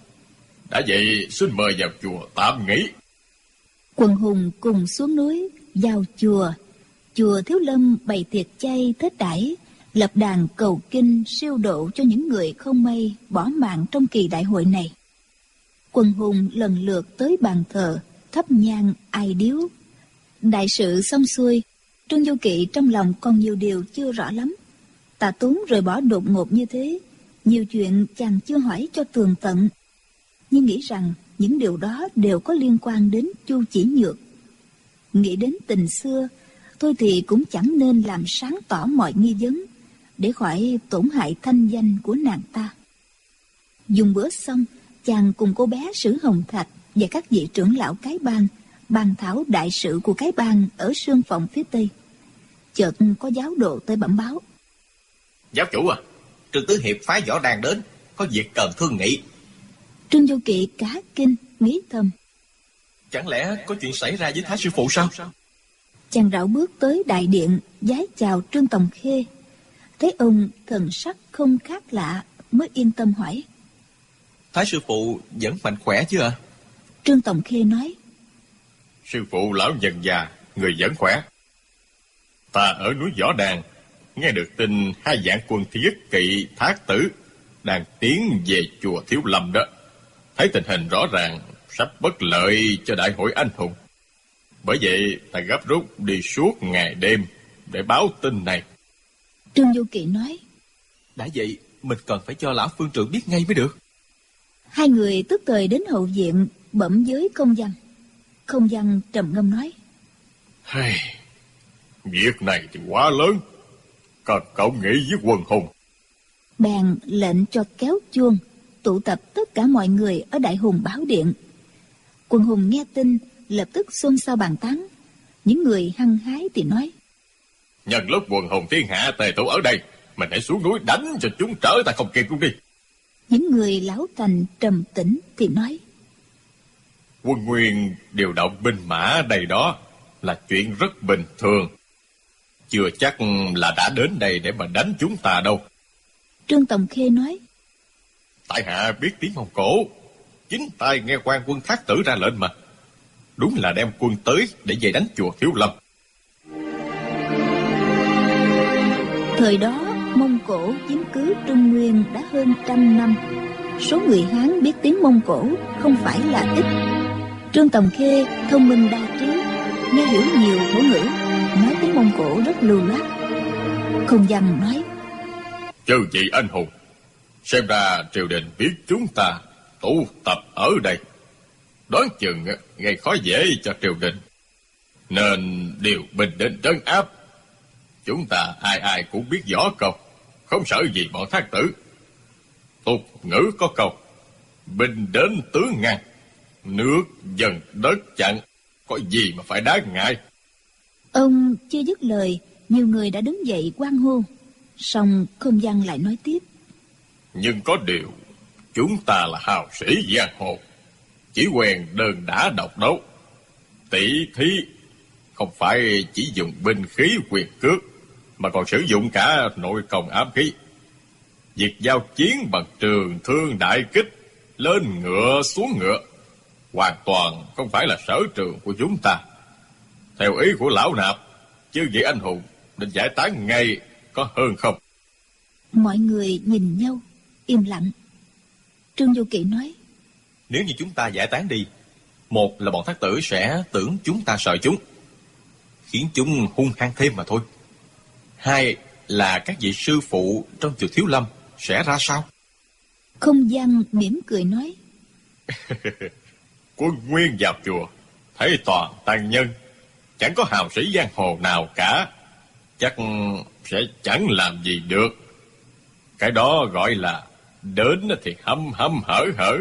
Đã vậy xin mời vào chùa tạm nghỉ. Quần hùng cùng xuống núi vào chùa. Chùa Thiếu Lâm bày tiệc chay thết đãi, lập đàn cầu kinh siêu độ cho những người không may bỏ mạng trong kỳ đại hội này. Quần hùng lần lượt tới bàn thờ thắp nhang ai điếu. Đại sự xong xuôi, Trương Vô Kỵ trong lòng còn nhiều điều chưa rõ lắm. Tạ Tốn rời bỏ đột ngột như thế, nhiều chuyện chàng chưa hỏi cho tường tận, nhưng nghĩ rằng những điều đó đều có liên quan đến Chu Chỉ Nhược. Nghĩ đến tình xưa, thôi thì cũng chẳng nên làm sáng tỏ mọi nghi vấn, để khỏi tổn hại thanh danh của nàng ta. Dùng bữa xong, chàng cùng cô bé Sử Hồng Thạch và các vị trưởng lão cái bang bàn thảo đại sự của cái bang ở sương phòng phía tây. Chợt có giáo đồ tới bẩm báo: Giáo chủ à, Trương Tứ Hiệp phái võ đàn đến, có việc cần thương nghị. Trương Vô Kỵ cả kinh, nghĩ thầm: Chẳng lẽ có chuyện xảy ra với Thái sư phụ sao? Chàng rảo bước tới đại điện, vái chào Trương Tòng Khê. Thấy ông thần sắc không khác lạ, mới yên tâm hỏi: Thái sư phụ vẫn mạnh khỏe chứ ạ? Trương Tòng Khê nói: Sư phụ lão nhân già, người vẫn khỏe. Ta ở núi Võ Đàn nghe được tin 2 vạn quân Thiết Kỵ Thác Tử đang tiến về chùa Thiếu Lâm đó. Thấy tình hình rõ ràng sắp bất lợi cho đại hội anh hùng. Bởi vậy ta gấp rút đi suốt ngày đêm để báo tin này. Trương Vô Kỵ nói: Đã vậy mình cần phải cho lão phương trưởng biết ngay mới được. Hai người tức thời đến hậu viện bẩm với Không Văn. Không Văn trầm ngâm nói: Việc này thì quá lớn, cần cậu nghĩ với quần hùng. Bèn lệnh cho kéo chuông, tụ tập tất cả mọi người ở Đại Hùng Bảo Điện. Quần hùng nghe tin lập tức xôn xao bàn tán. Những người hăng hái thì nói: Nhân lúc quần hùng thiên hạ tề tụ ở đây, mình hãy xuống núi đánh cho chúng trở ta không kịp luôn đi. Những người lão thành trầm tĩnh thì nói: Quân Nguyên điều động binh mã đầy đó là chuyện rất bình thường, chưa chắc là đã đến đây để mà đánh chúng ta đâu. Trương Tòng Khê nói: Tại hạ biết tiếng Mông Cổ, chính tai nghe quan quân Thác Tử ra lệnh mà. Đúng là đem quân tới để về đánh chùa Thiếu Lâm. Thời đó Mông Cổ chiếm cứ Trung Nguyên đã hơn 100 năm. Số người Hán biết tiếng Mông Cổ không phải là ít. Trương Tòng Khê thông minh đa trí, nghe hiểu nhiều thổ ngữ, nói tiếng Mông Cổ rất lưu loát. Không Văn nói: Chư vị anh hùng, xem ra triều đình biết chúng ta tụ tập ở đây, đoán chừng gây khó dễ cho triều đình, nên điều binh đến trấn áp. Chúng ta ai ai cũng biết võ công, không sợ gì bọn Thác Tử. Tục ngữ có câu: binh đến tướng ngăn, nước dần đất chặn, có gì mà phải đáng ngại. Ông chưa dứt lời, nhiều người đã đứng dậy hoan hô. Song Không Văn lại nói tiếp: Nhưng có điều, chúng ta là hào sĩ giang hồ, chỉ quen đơn đả độc đấu. Tỷ thí không phải chỉ dùng binh khí quyền cước, mà còn sử dụng cả nội công ám khí. Việc giao chiến bằng trường thương đại kích, lên ngựa xuống ngựa, hoàn toàn không phải là sở trường của chúng ta. Theo ý của lão nạp, chứ vị anh hùng định giải tán ngay có hơn không? Mọi người nhìn nhau im lặng. Trương Vô Kỵ nói: Nếu như chúng ta giải tán đi, Một là bọn thác tử sẽ tưởng chúng ta sợ chúng, khiến chúng hung hăng thêm mà thôi. Hai là các vị sư phụ trong chùa Thiếu Lâm sẽ ra sao? Không Văn mỉm cười nói. Quân Nguyên vào chùa, thấy toàn tăng nhân, chẳng có hào sĩ giang hồ nào cả, chắc sẽ chẳng làm gì được. Cái đó gọi là đến thì hăm hăm hở hở,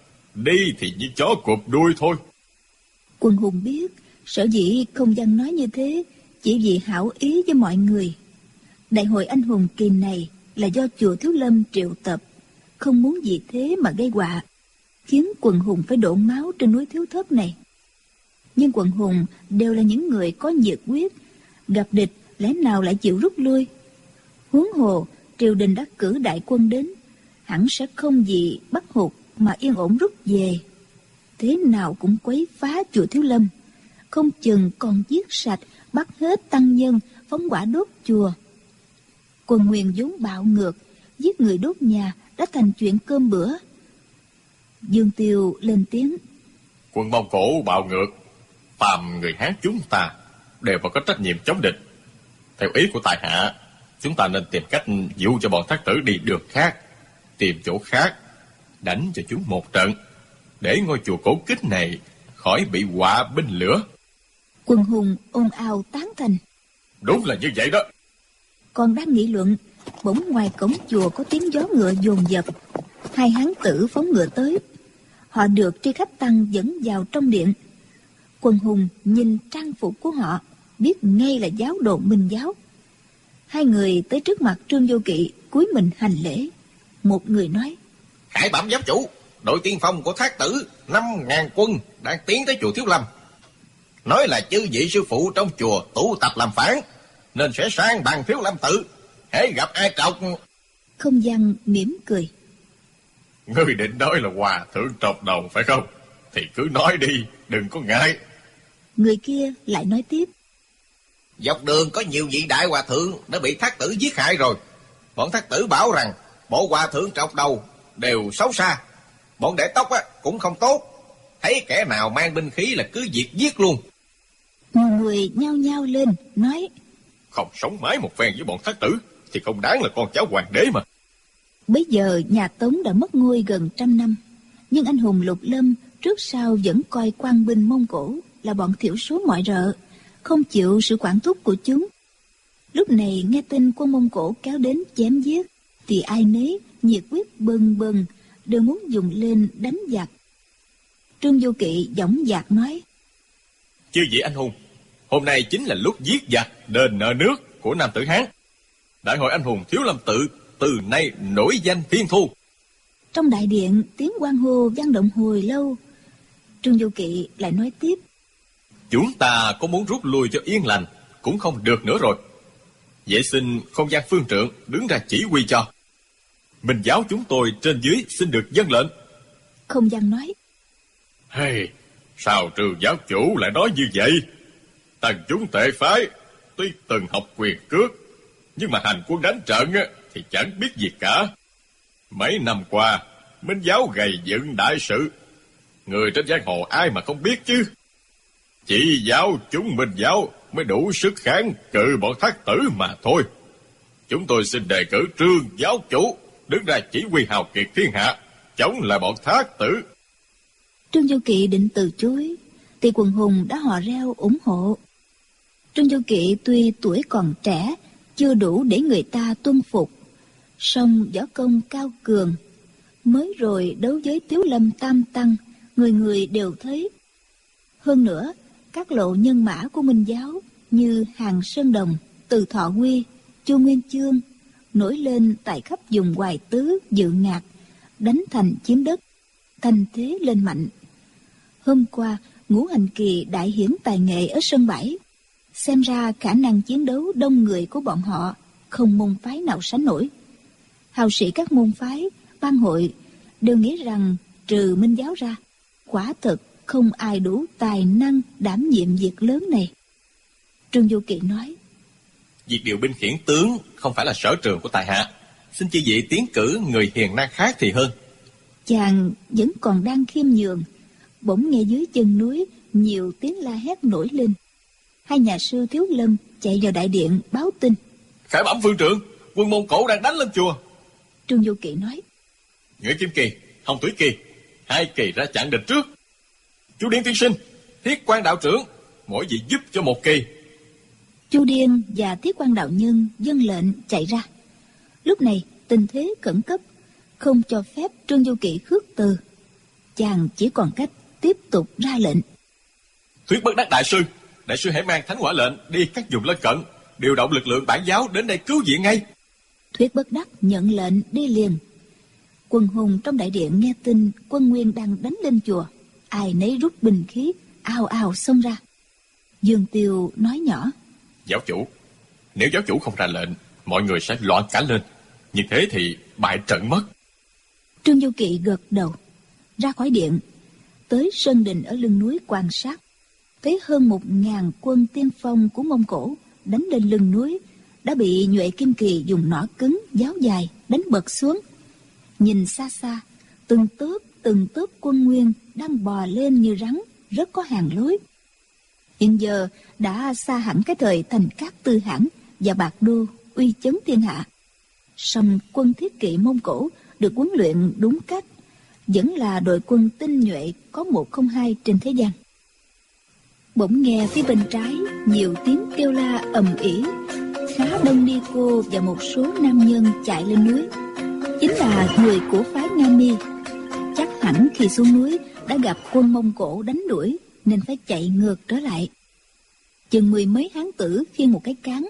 đi thì như chó cụp đuôi thôi. Quần hùng biết sở dĩ Không Văn nói như thế chỉ vì hảo ý với mọi người. Đại hội anh hùng kỳ này là do chùa Thiếu Lâm triệu tập, không muốn vì thế mà gây họa, khiến quần hùng phải đổ máu trên núi Thiếu Thất này. Nhưng quần hùng đều là những người có nhiệt huyết, gặp địch lẽ nào lại chịu rút lui. Huống hồ triều đình đã cử đại quân đến, hẳn sẽ không gì bắt hụt mà yên ổn rút về. Thế nào cũng quấy phá chùa Thiếu Lâm, không chừng còn giết sạch, bắt hết tăng nhân, phóng hỏa đốt chùa. Quần Nguyên vốn bạo ngược, giết người đốt nhà đã thành chuyện cơm bữa. Dương Tiêu lên tiếng. Quân Mông Cổ bạo ngược, phàm người Hán chúng ta đều phải có trách nhiệm chống địch. Theo ý của tài hạ, chúng ta nên tìm cách dụ cho bọn thác tử đi đường khác, tìm chỗ khác, đánh cho chúng một trận, để ngôi chùa cổ kính này khỏi bị họa binh lửa. Quần hùng ồn ào tán thành. Đúng là như vậy đó. Còn đang nghị luận, bỗng ngoài cổng chùa có tiếng gió ngựa dồn dập. Hai hán tử phóng ngựa tới. Họ được tri khách tăng dẫn vào trong điện. Quần hùng nhìn trang phục của họ, biết ngay là giáo đồ Minh giáo. Hai người tới trước mặt Trương Vô Kỵ, cúi mình hành lễ. Một người nói: Khải bẩm giám chủ, đội tiên phong của thác tử 5.000 quân đang tiến tới chùa Thiếu Lâm. Nói là chư vị sư phụ trong chùa tụ tập làm phản, nên sẽ sang bằng Thiếu Lâm tự. Hễ gặp ai trọc... Không Văn mỉm cười. Ngươi định nói là hòa thượng trọc đầu phải không? Thì cứ nói đi, đừng có ngại. Người kia lại nói tiếp: Dọc đường có nhiều vị đại hòa thượng đã bị thác tử giết hại rồi. Bọn thác tử bảo rằng bộ hòa thượng trọc đầu đều xấu xa, bọn đệ tóc cũng không tốt. Thấy kẻ nào mang binh khí là cứ việc giết luôn. Mọi người nhao nhao lên nói: Không sống mái một phen với bọn thác tử thì không đáng là con cháu hoàng đế mà. Bấy giờ nhà Tống đã mất ngôi gần 100 năm, nhưng anh hùng Lục Lâm trước sau vẫn coi quan binh Mông Cổ là bọn thiểu số mọi rợ, không chịu sự quản thúc của chúng. Lúc này nghe tin quân Mông Cổ kéo đến chém giết, thì ai nấy nhiệt huyết bừng bừng, đều muốn dùng lên đánh giặc. Trương Vô Kỵ dõng dạc nói: Chư vị anh hùng, hôm nay chính là lúc giết giặc đền nợ nước của Nam Tử Hán. Đại hội anh hùng Thiếu Lâm tự từ nay nổi danh thiên thu. Trong đại điện tiếng hoan hô vang động hồi lâu. Trương Vô Kỵ lại nói tiếp: Chúng ta có muốn rút lui cho yên lành cũng không được nữa rồi. Vậy xin Không Gian phương trượng đứng ra chỉ huy cho. Minh giáo chúng tôi trên dưới xin được vâng lệnh. Không Gian nói: Hey, sao Trương giáo chủ lại nói như vậy? Tần chúng tệ phái tuy từng học quyền cước, nhưng mà hành quân đánh trận thì chẳng biết gì cả. Mấy năm qua Minh giáo gầy dựng đại sự, người trên giang hồ ai mà không biết chứ. Chỉ giáo chúng Minh giáo mới đủ sức kháng cự bọn thác tử mà thôi. Chúng tôi xin đề cử Trương giáo chủ đứng ra chỉ huy hào kiệt thiên hạ, chống lại bọn thác tử. Trương Vô Kỵ định từ chối, thì quần hùng đã hò reo ủng hộ. Trương Vô Kỵ tuy tuổi còn trẻ, chưa đủ để người ta tuân phục, song võ công cao cường. Mới rồi đấu với Tiếu Lâm Tam Tăng, người người đều thấy. Hơn nữa, các lộ nhân mã của Minh giáo như Hàng Sơn Đồng, Từ Thọ Quy, Chu Nguyên Chương nổi lên tại khắp vùng Hoài Tứ, Dự Ngạc, đánh thành chiếm đất, thành thế lên mạnh. Hôm qua, Ngũ Hành Kỳ đại hiển tài nghệ ở sân bãi, xem ra khả năng chiến đấu đông người của bọn họ không môn phái nào sánh nổi. Hào sĩ các môn phái, ban hội đều nghĩ rằng trừ Minh giáo ra, quả thực không ai đủ tài năng đảm nhiệm việc lớn này. Trương Vô Kỵ nói: Việc điều binh khiển tướng không phải là sở trường của tài hạ, xin chư vị tiến cử người hiền năng khác thì hơn. Chàng vẫn còn đang khiêm nhường, Bỗng nghe dưới chân núi nhiều tiếng la hét nổi lên. Hai nhà sư Thiếu Lâm chạy vào đại điện báo tin. Khải bẩm phương trượng, quân Mông Cổ đang đánh lên chùa. Trương Du Kỵ nói: Nguyễn Kim Kỳ, Hồng Thủy Kỳ, hai kỳ ra chặn địch trước. Chu Điên tiên sinh, Thiết Quan đạo trưởng, mỗi vị giúp cho một kỳ. Chu Điên và Thiết Quan đạo nhân vâng lệnh chạy ra. Lúc này tình thế khẩn cấp, không cho phép Trương Du Kỵ khước từ. Chàng chỉ còn cách tiếp tục ra lệnh. Thuyết Bất Đắc đại sư hãy mang thánh hỏa lệnh đi các vùng lân cận, điều động lực lượng bản giáo đến đây cứu viện ngay. Thuyết Bất Đắc nhận lệnh đi liền. Quần hùng trong đại điện nghe tin quân Nguyên đang đánh lên chùa, ai nấy rút binh khí, ào ào xông ra. Dương Tiêu nói nhỏ: Giáo chủ, nếu giáo chủ không ra lệnh, mọi người sẽ loạn cả lên. Như thế thì bại trận mất. Trương Du Kỵ gật đầu, ra khỏi điện, tới sân đình ở lưng núi quan sát. Thấy hơn 1000 quân tiên phong của Mông Cổ đánh lên lưng núi, đã bị Nhuệ Kim Kỳ dùng nỏ cứng, giáo dài đánh bật xuống. Nhìn xa xa, từng tớp quân Nguyên đang bò lên như rắn, rất có hàng lối. Hiện giờ đã xa hẳn cái thời Thành Cát Tư Hãn và Bạc Đô uy chấn thiên hạ. Song quân Thiết Kỵ Mông Cổ được huấn luyện đúng cách, vẫn là đội quân tinh nhuệ có 102 trên thế gian. Bỗng nghe phía bên trái nhiều tiếng kêu la ầm ĩ, khá đông ni cô và một số nam nhân chạy lên núi. Chính là người của phái Nga Mi. Chắc hẳn khi xuống núi đã gặp quân Mông Cổ đánh đuổi, nên phải chạy ngược trở lại. Chừng 10 mấy hán tử khiêng một cái cán,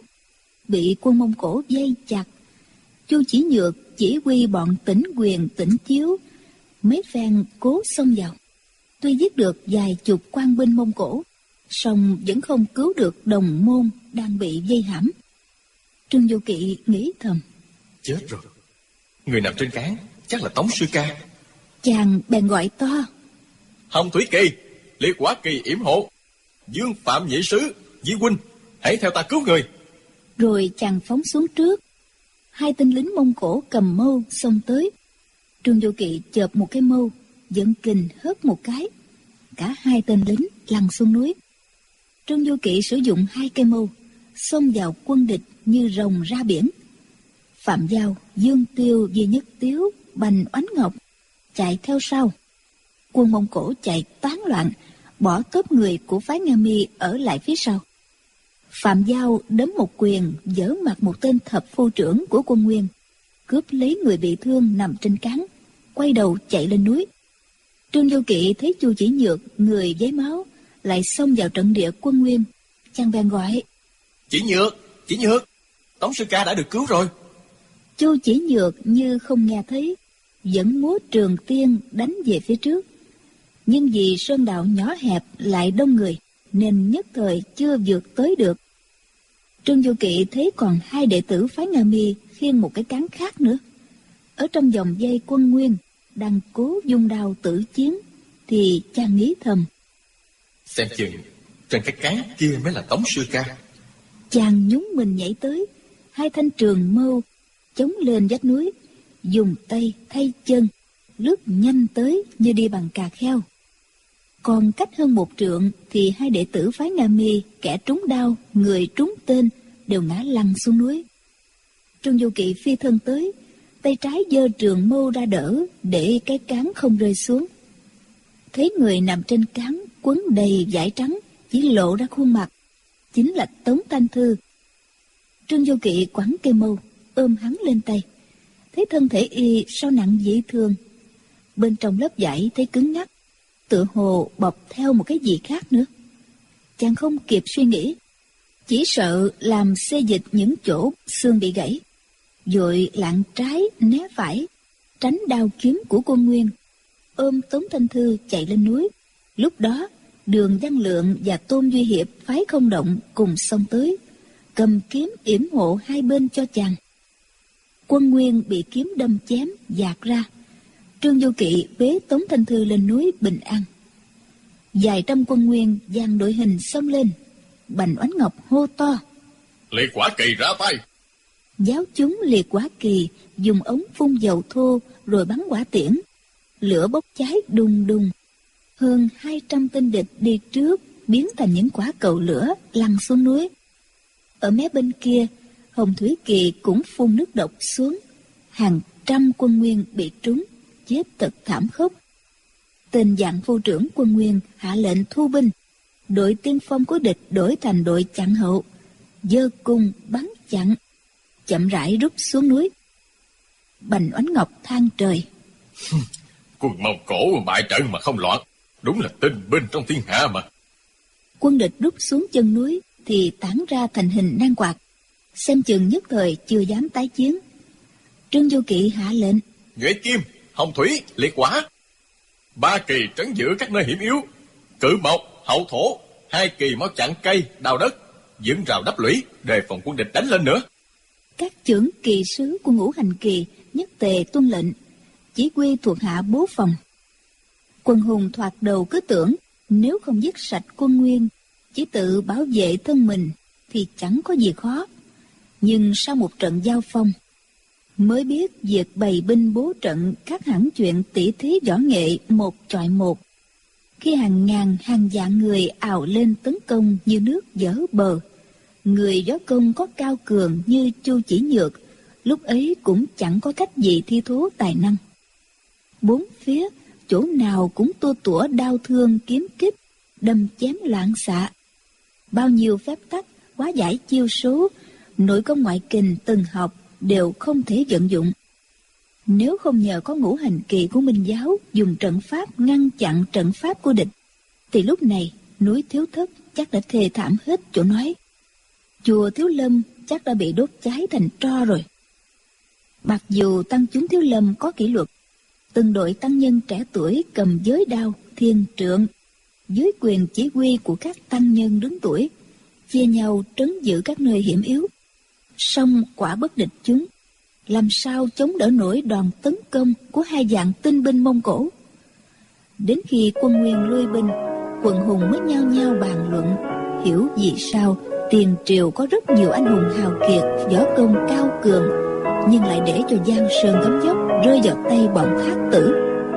bị quân Mông Cổ dây chặt. Chu Chỉ Nhược chỉ huy bọn Tỉnh Quyền, Tỉnh Chiếu mấy phen cố xông vào. Tuy giết được vài chục quan binh Mông Cổ, song vẫn không cứu được đồng môn đang bị vây hãm. Trương Du Kỵ nghĩ thầm: Chết rồi, người nằm trên cán chắc là Tống sư ca. Chàng bèn gọi to: Hồng Thủy Kỳ, Liệt Quả Kỳ yểm hộ, Dương Phạm Nhị Sứ, Di huynh, hãy theo ta cứu người. Rồi chàng phóng xuống trước. Hai tên lính Mông Cổ cầm mâu xông tới. Trương Du Kỵ chộp một cái mâu, dẫn kình hớt một cái, cả hai tên lính lăn xuống núi. Trương Du Kỵ sử dụng 2 cây mâu xông vào quân địch như rồng ra biển. Phạm Giao, Dương Tiêu, Di Nhất Tiếu, Bành Oánh Ngọc chạy theo sau. Quân Mông Cổ chạy tán loạn, bỏ tốp người của phái Nga Mi ở lại phía sau. Phạm Giao đấm một quyền giở mặt một tên thập phu trưởng của quân Nguyên, cướp lấy người bị thương nằm trên cán, quay đầu chạy lên núi. Trương Du Kỵ thấy Chu Chỉ Nhược người giấy máu lại xông vào trận địa quân Nguyên, chàng bèn gọi: Chỉ Nhược, Tống sư ca đã được cứu rồi. Chu Chỉ Nhược như không nghe thấy, vẫn múa trường tiên đánh về phía trước. Nhưng vì sơn đạo nhỏ hẹp lại đông người, nên nhất thời chưa vượt tới được. Trương Du Kỵ thấy còn 2 đệ tử phái Nga Mi khiêng một cái cán khác nữa. Ở trong vòng vây quân Nguyên đang cố dung đao tử chiến, thì chàng nghĩ thầm: Xem chừng trên cái cán kia mới là Tống sư ca. Chàng nhún mình nhảy tới, 2 thanh trường mâu chống lên vách núi, dùng tay thay chân, lướt nhanh tới như đi bằng cà kheo. Còn cách hơn 1 trượng thì 2 đệ tử phái Nga Mi, kẻ trúng đao, người trúng tên, đều ngã lăn xuống núi. Trương Du Kỵ phi thân tới, tay trái giơ trường mâu ra đỡ để cái cán không rơi xuống. Thấy người nằm trên cán quấn đầy vải trắng, chỉ lộ ra khuôn mặt, chính là Tống Thanh Thư. Trương Du Kỵ quẳng cây mâu, ôm hắn lên tay. Thấy thân thể y sao nặng dễ thương, bên trong lớp vải thấy cứng ngắc, tựa hồ bọc theo một cái gì khác nữa. Chàng không kịp suy nghĩ, chỉ sợ làm xê dịch những chỗ xương bị gãy, vội lạng trái né phải, tránh đao kiếm của quân Nguyên, ôm Tống Thanh Thư chạy lên núi. Lúc đó Đường Văn Lượng và Tôn Duy Hiệp phái Không Động cùng xông tới, cầm kiếm yểm hộ hai bên cho chàng. Quân Nguyên bị kiếm đâm chém dạt ra. Trương Du Kỵ bế Tống Thanh Thư lên núi bình an. Vài trăm quân Nguyên dàn đội hình xông lên. Bành Oánh Ngọc hô to: Liệt Quả Kỳ ra tay! Giáo chúng Liệt Quả Kỳ dùng ống phun dầu thô rồi bắn quả tiễn. Lửa bốc cháy đùng đùng. Hơn 200 tên địch đi trước biến thành những quả cầu lửa lăn xuống núi. Ở mé bên kia, Hồng Thủy Kỳ cũng phun nước độc xuống. Hàng trăm quân Nguyên bị trúng, chết thật thảm khốc. Tên Dạng Phu trưởng quân Nguyên hạ lệnh thu binh. Đội tiên phong của địch đổi thành đội chặn hậu, giơ cung bắn chặn, chậm rãi rút xuống núi. Bành Oánh Ngọc than trời: Quân Mông Cổ bại trận mà không loạn, đúng là tinh binh trong thiên hạ mà. Quân địch rút xuống chân núi thì tản ra thành hình nan quạt, xem chừng nhất thời chưa dám tái chiến. Trương Du Kỵ hạ lệnh: Nhuệ Kim, Hồng Thủy, Liệt Hỏa, 3 kỳ trấn giữ các nơi hiểm yếu. Cự Mộc, Hậu Thổ, 2 kỳ mau chặn cây, đào đất, dựng rào đắp lũy, đề phòng quân địch đánh lên nữa. Các chưởng kỳ sứ của Ngũ Hành Kỳ nhất tề tuân lệnh, chỉ huy thuộc hạ bố phòng. Quân hùng thoạt đầu cứ tưởng nếu không giết sạch quân Nguyên, chỉ tự bảo vệ thân mình thì chẳng có gì khó. Nhưng sau một trận giao phong, mới biết việc bày binh bố trận khác hẳn chuyện tỉ thí võ nghệ một chọi một. Khi hàng ngàn hàng vạn người ào lên tấn công như nước vỡ bờ, người võ công có cao cường như Chu Chỉ Nhược lúc ấy cũng chẳng có cách gì thi thố tài năng. Bốn phía chỗ nào cũng tua tủa đao thương kiếm kích, đâm chém loạn xạ. Bao nhiêu phép tắc, hóa giải chiêu số, nội công ngoại kình từng học đều không thể vận dụng. Nếu không nhờ có Ngũ Hành Kỳ của Minh Giáo dùng trận pháp ngăn chặn trận pháp của địch, thì lúc này núi Thiếu Thất chắc đã thê thảm hết chỗ nói. Chùa Thiếu Lâm chắc đã bị đốt cháy thành tro rồi. Mặc dù tăng chúng Thiếu Lâm có kỷ luật, từng đội tăng nhân trẻ tuổi cầm giới đao, thiên trượng, dưới quyền chỉ huy của các tăng nhân đứng tuổi, chia nhau trấn giữ các nơi hiểm yếu. Song quả bất địch chúng, làm sao chống đỡ nổi đòn tấn công của 2 vạn tinh binh Mông Cổ. Đến khi quân Nguyên lui binh, quần hùng mới nhao nhao bàn luận, hiểu vì sao tiền triều có rất nhiều anh hùng hào kiệt, võ công cao cường, nhưng lại để cho Giang Sơn Gấm Dốc rơi vào tay bọn thác tử.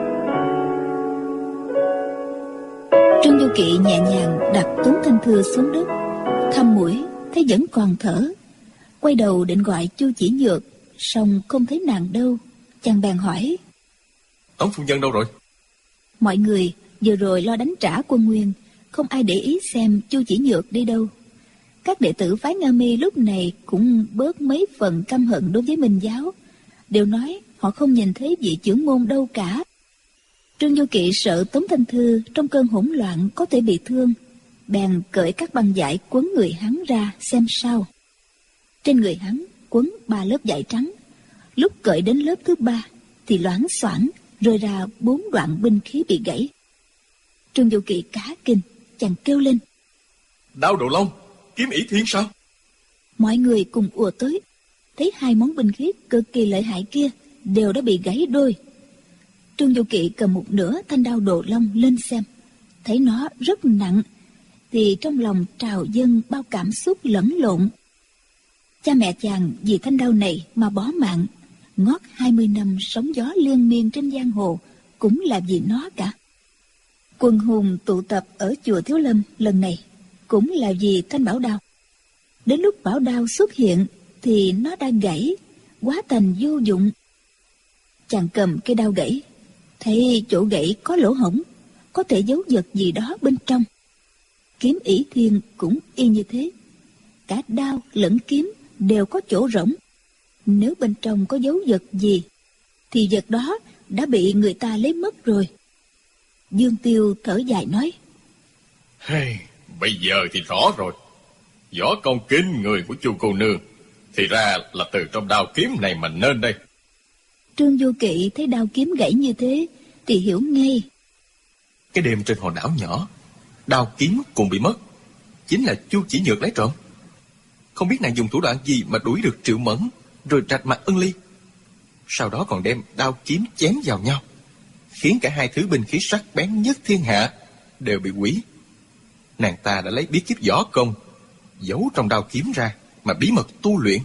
Trương Du Kỵ nhẹ nhàng đặt Tuấn Thanh Thưa xuống đất, thăm mũi thấy vẫn còn thở, quay đầu định gọi Chu Chỉ Nhược, song không thấy nàng đâu. Chàng bèn hỏi: Tống phu nhân đâu rồi? Mọi người vừa rồi lo đánh trả quân Nguyên, không ai để ý xem Chu Chỉ Nhược đi đâu. Các đệ tử phái Nga Mi lúc này cũng bớt mấy phần căm hận đối với Minh Giáo, đều nói họ không nhìn thấy vị trưởng môn đâu cả. Trương Du Kỵ sợ Tống Thanh Thư trong cơn hỗn loạn có thể bị thương, bèn cởi các băng vải quấn người hắn ra xem sao. Trên người hắn quấn 3 lớp vải trắng, lúc cởi đến lớp thứ 3 thì loảng xoảng rơi ra 4 đoạn binh khí bị gãy. Trương Du Kỵ cả kinh, chàng kêu lên: Đao Đồ Long, Kiếm ỷ thiên sao? Mọi người cùng ùa tới, thấy 2 món binh khí cực kỳ lợi hại kia đều đã bị gãy đôi. Trương Du Kỵ cầm một nửa thanh đao Đồ Long lên xem, thấy nó rất nặng, thì trong lòng trào dâng bao cảm xúc lẫn lộn. Cha mẹ chàng vì thanh đao này mà bỏ mạng, ngót 20 năm sóng gió liên miên trên giang hồ cũng là vì nó cả. Quần hùng tụ tập ở chùa Thiếu Lâm lần này cũng là vì thanh bảo đao. Đến lúc bảo đao xuất hiện thì nó đã gãy, hóa thành vô dụng. Chàng cầm cây đao gãy, thấy chỗ gãy có lỗ hổng, có thể giấu vật gì đó bên trong. Kiếm ỷ thiên cũng y như thế, cả đao lẫn kiếm đều có chỗ rỗng. Nếu bên trong có dấu vật gì thì vật đó đã bị người ta lấy mất rồi. Dương Tiêu thở dài nói: Hey, bây giờ thì rõ rồi, võ công kinh người của Chu cô nương thì ra là từ trong đao kiếm này mà nên đây. Trương Du Kỵ thấy đao kiếm gãy như thế thì hiểu ngay. Cái đêm trên hòn đảo nhỏ, đao kiếm cùng bị mất, chính là Chu Chỉ Nhược lấy trộm. Không biết nàng dùng thủ đoạn gì mà đuổi được Triệu Mẫn, rồi rạch mặt Ân Ly, sau đó còn đem đao kiếm chém vào nhau, khiến cả 2 thứ binh khí sắc bén nhất thiên hạ đều bị hủy. Nàng ta đã lấy bí kíp võ công giấu trong đao kiếm ra mà bí mật tu luyện.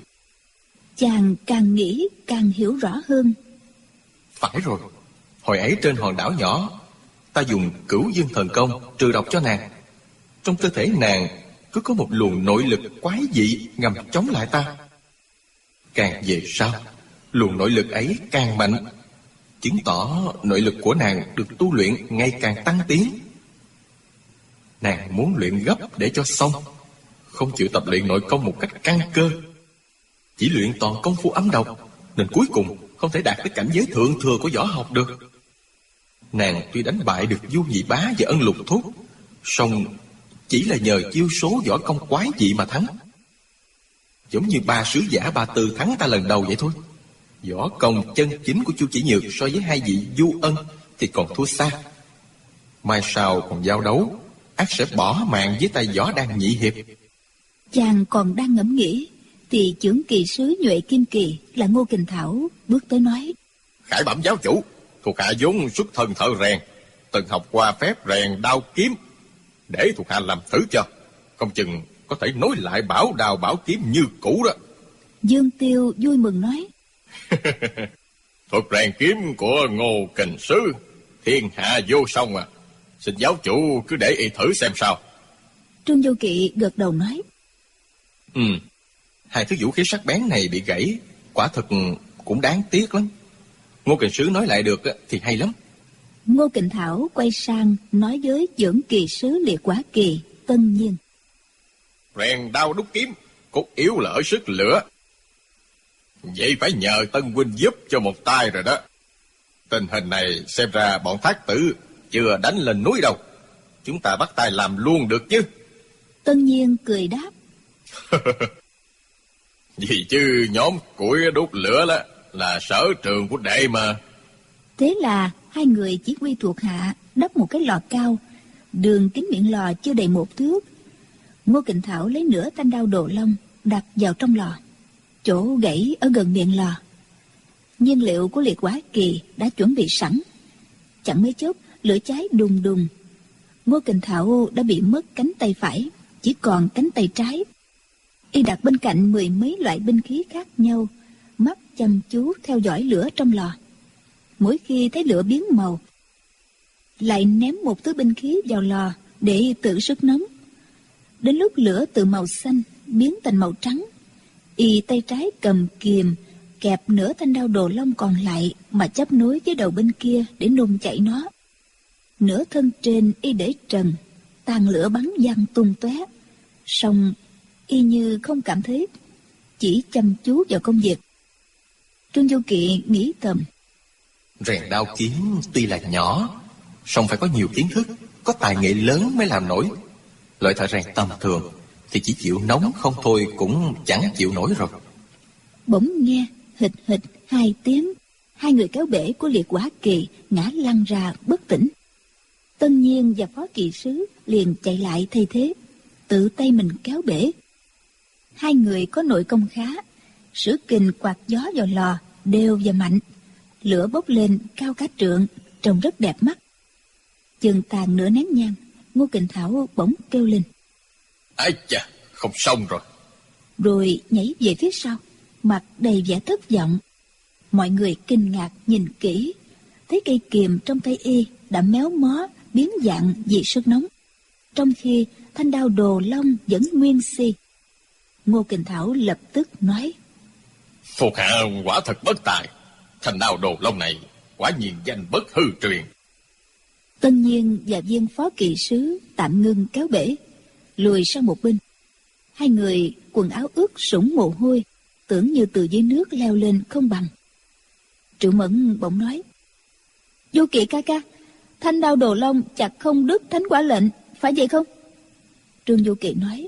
Chàng càng nghĩ càng hiểu rõ hơn. Phải rồi, hồi ấy trên hòn đảo nhỏ, Ta dùng Cửu Dương Thần Công trừ độc cho nàng. Trong cơ thể nàng cứ có một luồng nội lực quái dị ngầm chống lại ta. Càng về sau, luồng nội lực ấy càng mạnh, chứng tỏ nội lực của nàng được tu luyện ngày càng tăng tiến. Nàng muốn luyện gấp để cho xong, không chịu tập luyện nội công một cách căn cơ, chỉ luyện toàn công phu ấm độc, nên cuối cùng không thể đạt tới cảnh giới thượng thừa của võ học được. Nàng tuy đánh bại được Du Nhị Bá và Ân Lục Thúc, song chỉ là nhờ chiêu số võ công quái dị mà thắng. Giống như ba sứ giả Ba Tư thắng ta lần đầu vậy thôi. Võ công chân chính của Chu Chỉ Nhược so với hai vị Du Ân thì còn thua xa. Mai sau còn giao đấu, ắt sẽ bỏ mạng với tay Võ Đan nhị hiệp. Chàng còn đang ngẫm nghĩ thì chưởng kỳ sứ Nhuệ Kim Kỳ là Ngô Kình Thảo bước tới nói: Khải bẩm giáo chủ, thuộc hạ vốn xuất thân thợ rèn, từng học qua phép rèn đao kiếm, để thuộc hạ làm thử cho, không chừng có thể nối lại bảo đao bảo kiếm như cũ đó. Dương Tiêu vui mừng nói: Thuật rèn kiếm của Ngô Kình Sứ thiên hạ vô song à, xin giáo chủ cứ để y thử xem sao. Trương Vô Kỵ gật đầu nói: Hai thứ vũ khí sắc bén này bị gãy, quả thực cũng đáng tiếc lắm. Ngô Kình Sứ nói lại được thì hay lắm. Ngô Kình Thảo quay sang nói với chưởng kỳ sứ Liệt Quả Kỳ Tân Nhiên: Rèn đao đúc kiếm cốt yếu là ở sức lửa, vậy phải nhờ Tân huynh giúp cho một tay rồi đó. Tình hình này xem ra bọn Thác Tử chưa đánh lên núi đâu, chúng ta bắt tay làm luôn được chứ. Tân Nhiên cười đáp: Vì chứ nhóm củi đốt lửa đó là sở trường của đệ mà. Thế là hai người chỉ huy thuộc hạ đắp một cái lò cao, đường kính miệng lò chưa đầy 1 thước. Ngô Kình Thảo lấy nửa thanh đao Đồ Long đặt vào trong lò, chỗ gãy ở gần miệng lò. Nhiên liệu của Liệt Quả Kỳ đã chuẩn bị sẵn. Chẳng mấy chốc lửa cháy đùng đùng. Ngô Kình Thảo đã bị mất cánh tay phải, chỉ còn cánh tay trái. Y đặt bên cạnh 10 mấy loại binh khí khác nhau, mắt chăm chú theo dõi lửa trong lò. Mỗi khi thấy lửa biến màu, lại ném một thứ binh khí vào lò để tự sức nóng. Đến lúc lửa từ màu xanh biến thành màu trắng, y tay trái cầm kìm kẹp nửa thanh đao Đồ Long còn lại mà chấp nối với đầu bên kia để nung chảy nó. Nửa thân trên y để trần, tàn lửa bắn văng tung tóe. Song y như không cảm thấy, chỉ chăm chú vào công việc. Trương Vô Kỵ nghĩ thầm: Rèn đao kiếm tuy là nhỏ, song phải có nhiều kiến thức, có tài nghệ lớn mới làm nổi. Loại thợ rèn tầm thường thì chỉ chịu nóng không thôi cũng chẳng chịu nổi rồi. Bỗng nghe hịch hịch 2 tiếng, hai người kéo bể của Liệt Quả Kỳ ngã lăn ra bất tỉnh. Tân Nhiên và phó kỳ sứ liền chạy lại thay thế, tự tay mình kéo bể. Hai người có nội công khá, sử kình quạt gió vào lò đều và mạnh, lửa bốc lên cao cả trượng, trông rất đẹp mắt. Chừng tàn nửa nén nhang, Ngô Kình Thảo bỗng kêu lên: Ái chà, không xong rồi. Rồi nhảy về phía sau, mặt đầy vẻ thất vọng. Mọi người kinh ngạc nhìn kỹ, thấy cây kìm trong tay y đã méo mó biến dạng vì sức nóng, trong khi thanh đao Đồ Long vẫn nguyên si. Ngô Kình Thảo lập tức nói: Thuộc hạ quả thật bất tài, thanh đao Đồ Long này quả nhiên danh bất hư truyền. Tân Nhiên và viên phó kỳ sứ tạm ngưng kéo bể, lùi sang một bên. Hai người quần áo ướt sũng mồ hôi, tưởng như từ dưới nước leo lên không bằng. Triệu Mẫn bỗng nói: Vô Kỵ ca ca, thanh đao Đồ Long chặt không đứt thánh quả lệnh, phải vậy không? Trương Vô Kỵ nói: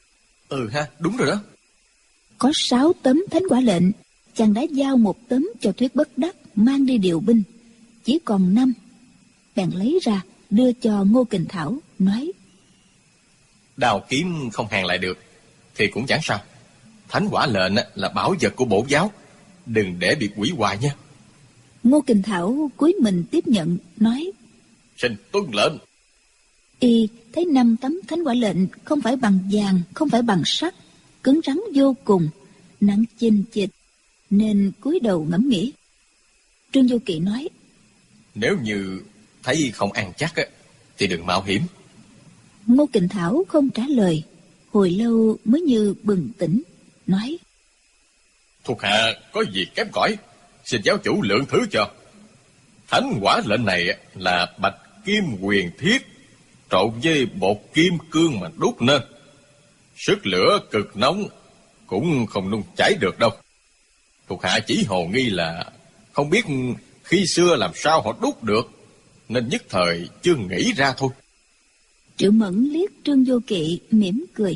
Ừ ha, đúng rồi đó. Có 6 tấm thánh quả lệnh, chàng đã giao 1 tấm cho Thuyết Bất Đắc mang đi điều binh, chỉ còn 5. Bèn lấy ra đưa cho Ngô Kình Thảo, nói: Đào kiếm không hàn lại được thì cũng chẳng sao. Thánh quả lệnh là bảo vật của bổ giáo, đừng để bị hủy hoại nha. Ngô Kình Thảo cúi mình tiếp nhận, nói: Xin tuân lệnh. Y thấy 5 tấm thánh quả lệnh không phải bằng vàng, không phải bằng sắt, cứng rắn vô cùng, nặng chình chịch, nên cúi đầu ngẫm nghĩ. Trương Vô Kỵ nói: Nếu như thấy không ăn chắc thì đừng mạo hiểm. Ngô Kình Thảo không trả lời, hồi lâu mới như bừng tỉnh, nói: Thuộc hạ có gì kém cỏi, xin giáo chủ lượng thứ cho. Thánh quả lệnh này là bạch kim huyền thiết trộn với bột kim cương mà đúc nên. Sức lửa cực nóng cũng không nung cháy được đâu. Thuộc hạ chỉ hồ nghi là không biết khi xưa làm sao họ đúc được, nên nhất thời chưa nghĩ ra thôi. Triệu Mẫn liếc Trương Vô Kỵ mỉm cười.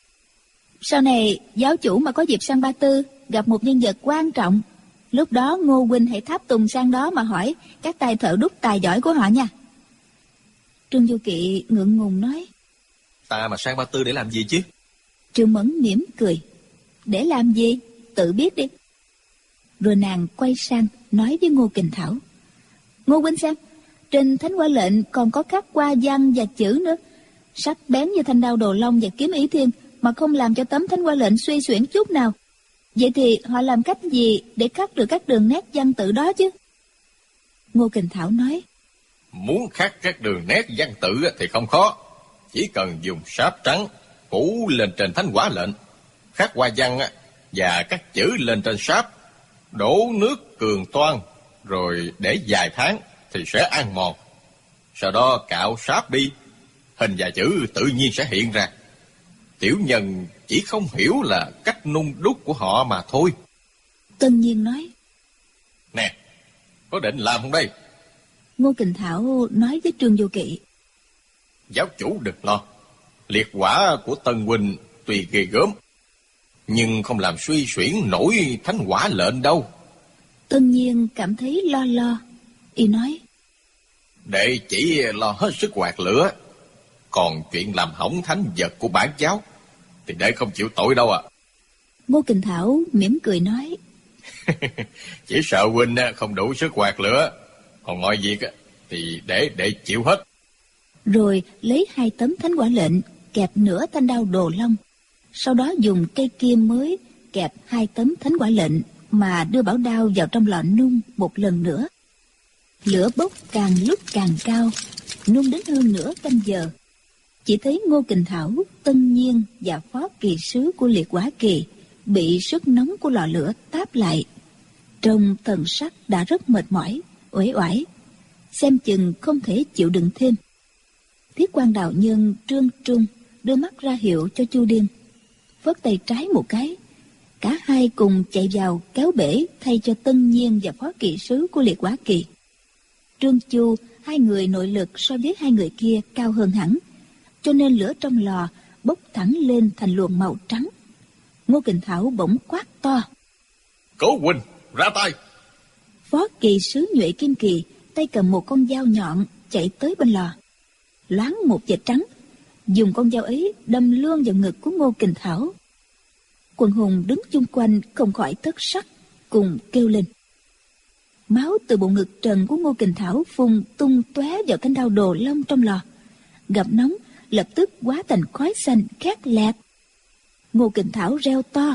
Sau này giáo chủ mà có dịp sang Ba Tư, gặp một nhân vật quan trọng, lúc đó Ngô huynh hãy tháp tùng sang đó mà hỏi các tay thợ đúc tài giỏi của họ nha. Trương Vô Kỵ ngượng ngùng nói: Ta mà sang Ba Tư để làm gì chứ? Triệu Mẫn mỉm cười: Để làm gì? Tự biết đi. Rồi nàng quay sang nói với Ngô Kình Thảo: Ngô huynh xem, trên thánh quả lệnh còn có các qua văn và chữ nữa, sắc bén như thanh đao Đồ Long và kiếm Ý Thiên, mà không làm cho tấm thánh quả lệnh suy xuyển chút nào. Vậy thì họ làm cách gì để khắc được các đường nét văn tự đó chứ? Ngô Kình Thảo nói: Muốn khắc các đường nét văn tự thì không khó, chỉ cần dùng sáp trắng phủ lên trên thánh quả lệnh, khắc hoa văn và các chữ lên trên sáp, đổ nước cường toan rồi để vài tháng thì sẽ ăn mòn. Sau đó cạo sáp đi, hình và chữ tự nhiên sẽ hiện ra. Tiểu nhân chỉ không hiểu là cách nung đúc của họ mà thôi. Tân Nhiên nói: Nè, có định làm không đây? Ngô Kình Thảo nói với Trương Vô Kỵ: Giáo chủ đừng lo, liệt quả của Tân huynh tuy ghê gớm, nhưng không làm suy xuyển nổi thánh quả lệnh đâu. Tân Nhiên cảm thấy lo lo, y nói: Đệ chỉ lo hết sức quạt lửa, còn chuyện làm hỏng thánh vật của bản giáo thì đệ không chịu tội đâu ạ. Ngô Kình Thảo mỉm cười nói: Chỉ sợ huynh không đủ sức quạt lửa, còn mọi việc thì để chịu hết. Rồi lấy 2 tấm thánh quả lệnh kẹp nửa thanh đao Đồ Long, sau đó dùng cây kim mới kẹp 2 tấm thánh quả lệnh mà đưa bảo đao vào trong lò nung một lần nữa. Lửa bốc càng lúc càng cao, nung đến hơn nửa canh giờ. Chỉ thấy Ngô Kình Thảo, Tân Nhiên và phó kỳ sứ của Liệt Quả Kỳ bị sức nóng của lò lửa táp lại. Trong thần sắc đã rất mệt mỏi, uể oải, xem chừng không thể chịu đựng thêm. Thiết quan đạo nhân Trương Trung đưa mắt ra hiệu cho Chu Điên, phất tay trái một cái, cả hai cùng chạy vào kéo bể thay cho Tân Nhiên và phó kỵ sứ của Liệt Quả Kỳ. Trương Chu, 2 người nội lực so với 2 người kia cao hơn hẳn, cho nên lửa trong lò bốc thẳng lên thành luồng màu trắng. Ngô Kình Thảo bỗng quát to: Cố huynh, ra tay! Phó kỳ sứ Nhuệ Kim Kỳ tay cầm một con dao nhọn chạy tới bên lò, loáng một vệt trắng, dùng con dao ấy đâm luôn vào ngực của Ngô Kình Thảo. Quần hùng đứng chung quanh không khỏi thất sắc, cùng kêu lên. Máu từ bộ ngực trần của Ngô Kình Thảo phun tung tóe vào thanh đao Đồ Long trong lò, gặp nóng lập tức hóa thành khói xanh khét lẹt. Ngô Kình Thảo reo to: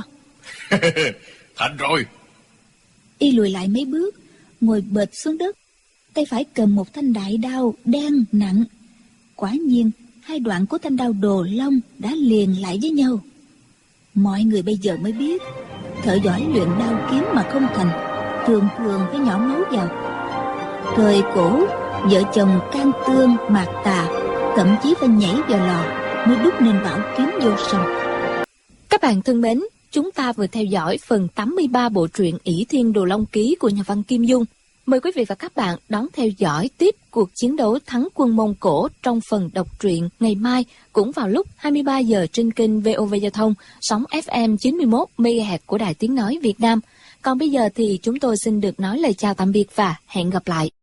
Thành rồi! Y lùi lại mấy bước, ngồi bệt xuống đất, tay phải cầm một thanh đại đao đen nặng. Quả nhiên 2 đoạn của thanh đao Đồ Long đã liền lại với nhau. Mọi người bây giờ mới biết, thợ giỏi luyện đao kiếm mà không thành, thường phải nhỏ máu vào. Thời cổ, vợ chồng Can Tương, Mạc Tà thậm chí phải nhảy vào lò mới đúc nên bảo kiếm vô song. Các bạn thân mến, chúng ta vừa theo dõi phần 83 bộ truyện Ỷ Thiên Đồ Long Ký của nhà văn Kim Dung. Mời quý vị và các bạn đón theo dõi tiếp cuộc chiến đấu thắng quân Mông Cổ trong phần đọc truyện ngày mai cũng vào lúc 23 giờ trên kênh VOV Giao thông, sóng FM 91 MHz của Đài Tiếng nói Việt Nam. Còn bây giờ thì chúng tôi xin được nói lời chào tạm biệt và hẹn gặp lại.